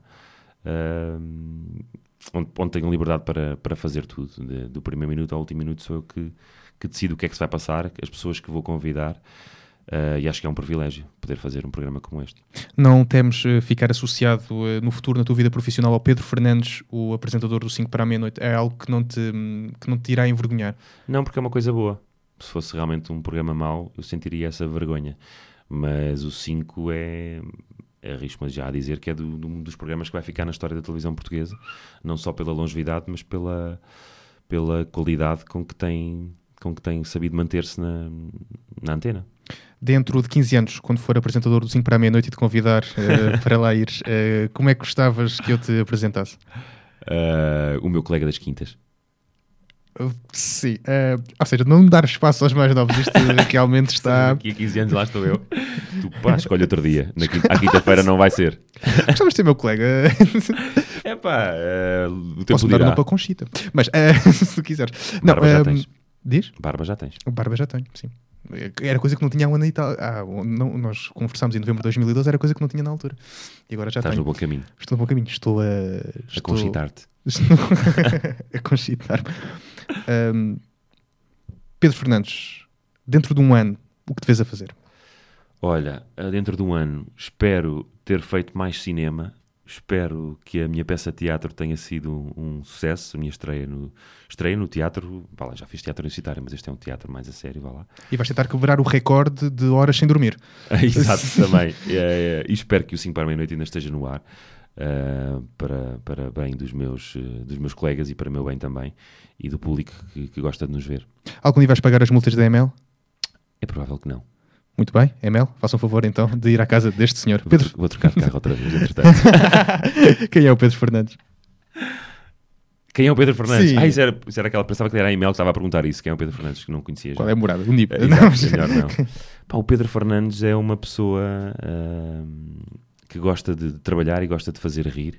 B: uh, onde, onde tenham liberdade para, para fazer tudo. De, do primeiro minuto ao último minuto sou eu que, que decido o que é que se vai passar, as pessoas que vou convidar. Uh, e acho que é um privilégio poder fazer um programa como este.
A: Não temes uh, ficar associado uh, no futuro, na tua vida profissional, ao Pedro Fernandes, o apresentador do cinco para a meia-noite? É algo que não te, que não te irá envergonhar?
B: Não, porque é uma coisa boa. Se fosse realmente um programa mau, eu sentiria essa vergonha. Mas o cinco é... arrisco-me já a dizer que é do, do, um dos programas que vai ficar na história da televisão portuguesa, não só pela longevidade, mas pela, pela qualidade com que tem, com que tem sabido manter-se na, na antena.
A: Dentro de quinze anos, quando for apresentador do cinco para a meia-noite e te convidar uh, para lá ires, uh, como é que gostavas que eu te apresentasse?
B: Uh, o meu colega das quintas.
A: Uh, sim, uh, ou seja, não dar espaço aos mais novos, isto realmente está...
B: Daqui a quinze anos lá estou eu. Tu pá, escolhe outro dia. Na quinta, à quinta-feira não vai ser.
A: Gostavas de ser meu colega?
B: É pá, uh, o tempo
A: posso dar
B: dirá.
A: uma para Conchita, mas uh, se tu quiseres. Não,
B: Barba já
A: uh,
B: tens.
A: Diz?
B: Barba já tens.
A: Barba já tenho, sim. Era coisa que não tinha há um ano e tal. Ah, não, nós conversámos em novembro de dois mil e doze, era coisa que não tinha na altura. E agora já
B: Estás
A: tenho.
B: no bom caminho.
A: Estou no bom caminho. Estou a...
B: A
A: Estou...
B: conchitar-te.
A: a conchitar-me. Um, Pedro Fernandes, dentro de um ano, o que te vês a fazer?
B: Olha, dentro de um ano, espero ter feito mais cinema. espero que a minha peça de teatro tenha sido um, um sucesso. A minha estreia no, estreia no teatro. Vá lá, já fiz teatro universitário, mas este é um teatro mais a sério. Vá lá.
A: E vais tentar quebrar o recorde de horas sem dormir.
B: Exato, também. É, é, e espero que o cinco para a meia-noite ainda esteja no ar. Uh, para, para bem dos meus, uh, dos meus colegas e para o meu bem também, e do público que, que gosta de nos ver.
A: Algum dia vais pagar as multas da M L?
B: É provável que não.
A: Muito bem, M L, façam um favor então de ir à casa deste senhor.
B: Vou,
A: Pedro...
B: vou trocar de carro outra vez, entretanto.
A: Quem é o Pedro Fernandes?
B: Quem é o Pedro Fernandes?
A: Sim.
B: Ah, isso era, isso era aquela, pensava que era a E-mail que estava a perguntar isso. Quem é o Pedro Fernandes, que não conhecia já.
A: Qual é a morada? Um nível.
B: É, exato, melhor não. Pá, o Pedro Fernandes é uma pessoa uh, que gosta de trabalhar e gosta de fazer rir.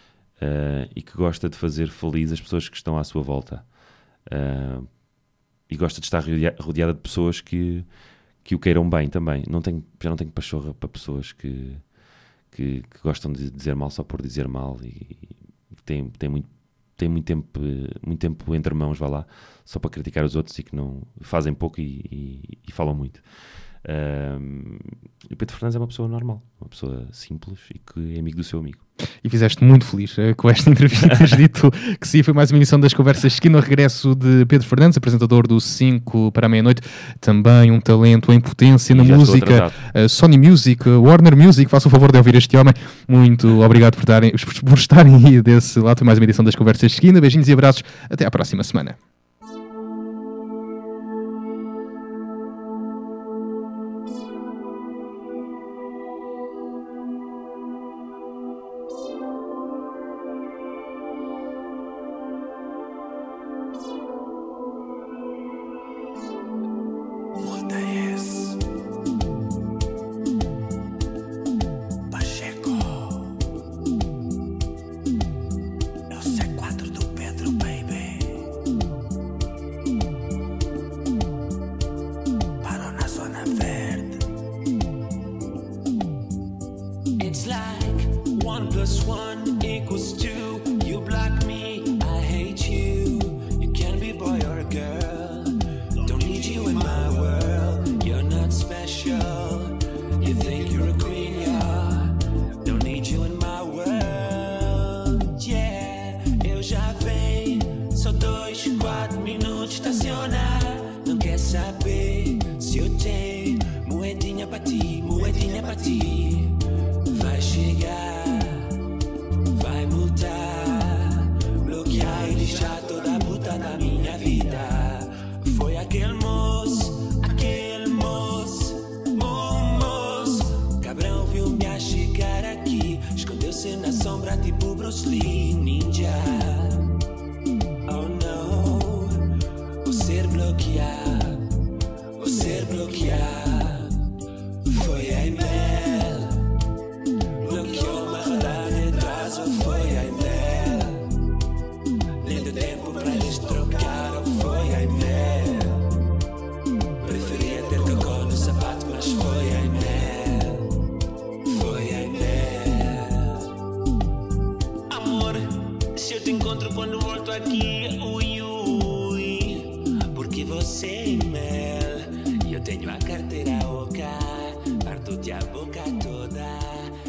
B: Uh, e que gosta de fazer feliz as pessoas que estão à sua volta, uh, e gosta de estar rodeada de pessoas que, que o queiram bem também. Não tenho, já não tenho pachorra para pessoas que, que, que gostam de dizer mal só por dizer mal e, e tem, tem, muito, tem muito, tempo, muito tempo entre mãos, vá lá, só para criticar os outros e que não fazem pouco e, e, e falam muito. Um, e o Pedro Fernandes é uma pessoa normal, uma pessoa simples e que é amigo do seu amigo.
A: E fizeste muito feliz uh, com esta entrevista. Tens dito que sim, foi mais uma emissão das Conversas Skin, no regresso de Pedro Fernandes, apresentador do cinco para a meia-noite, também um talento em potência na música, uh, Sony Music, uh, Warner Music. Façam o favor de ouvir este homem. Muito obrigado por, darem, por estarem aí desse lado. Foi mais uma edição das Conversas Skin. Beijinhos e abraços, até à próxima semana.
C: Tenho a carteira oca, parto-te a boca toda.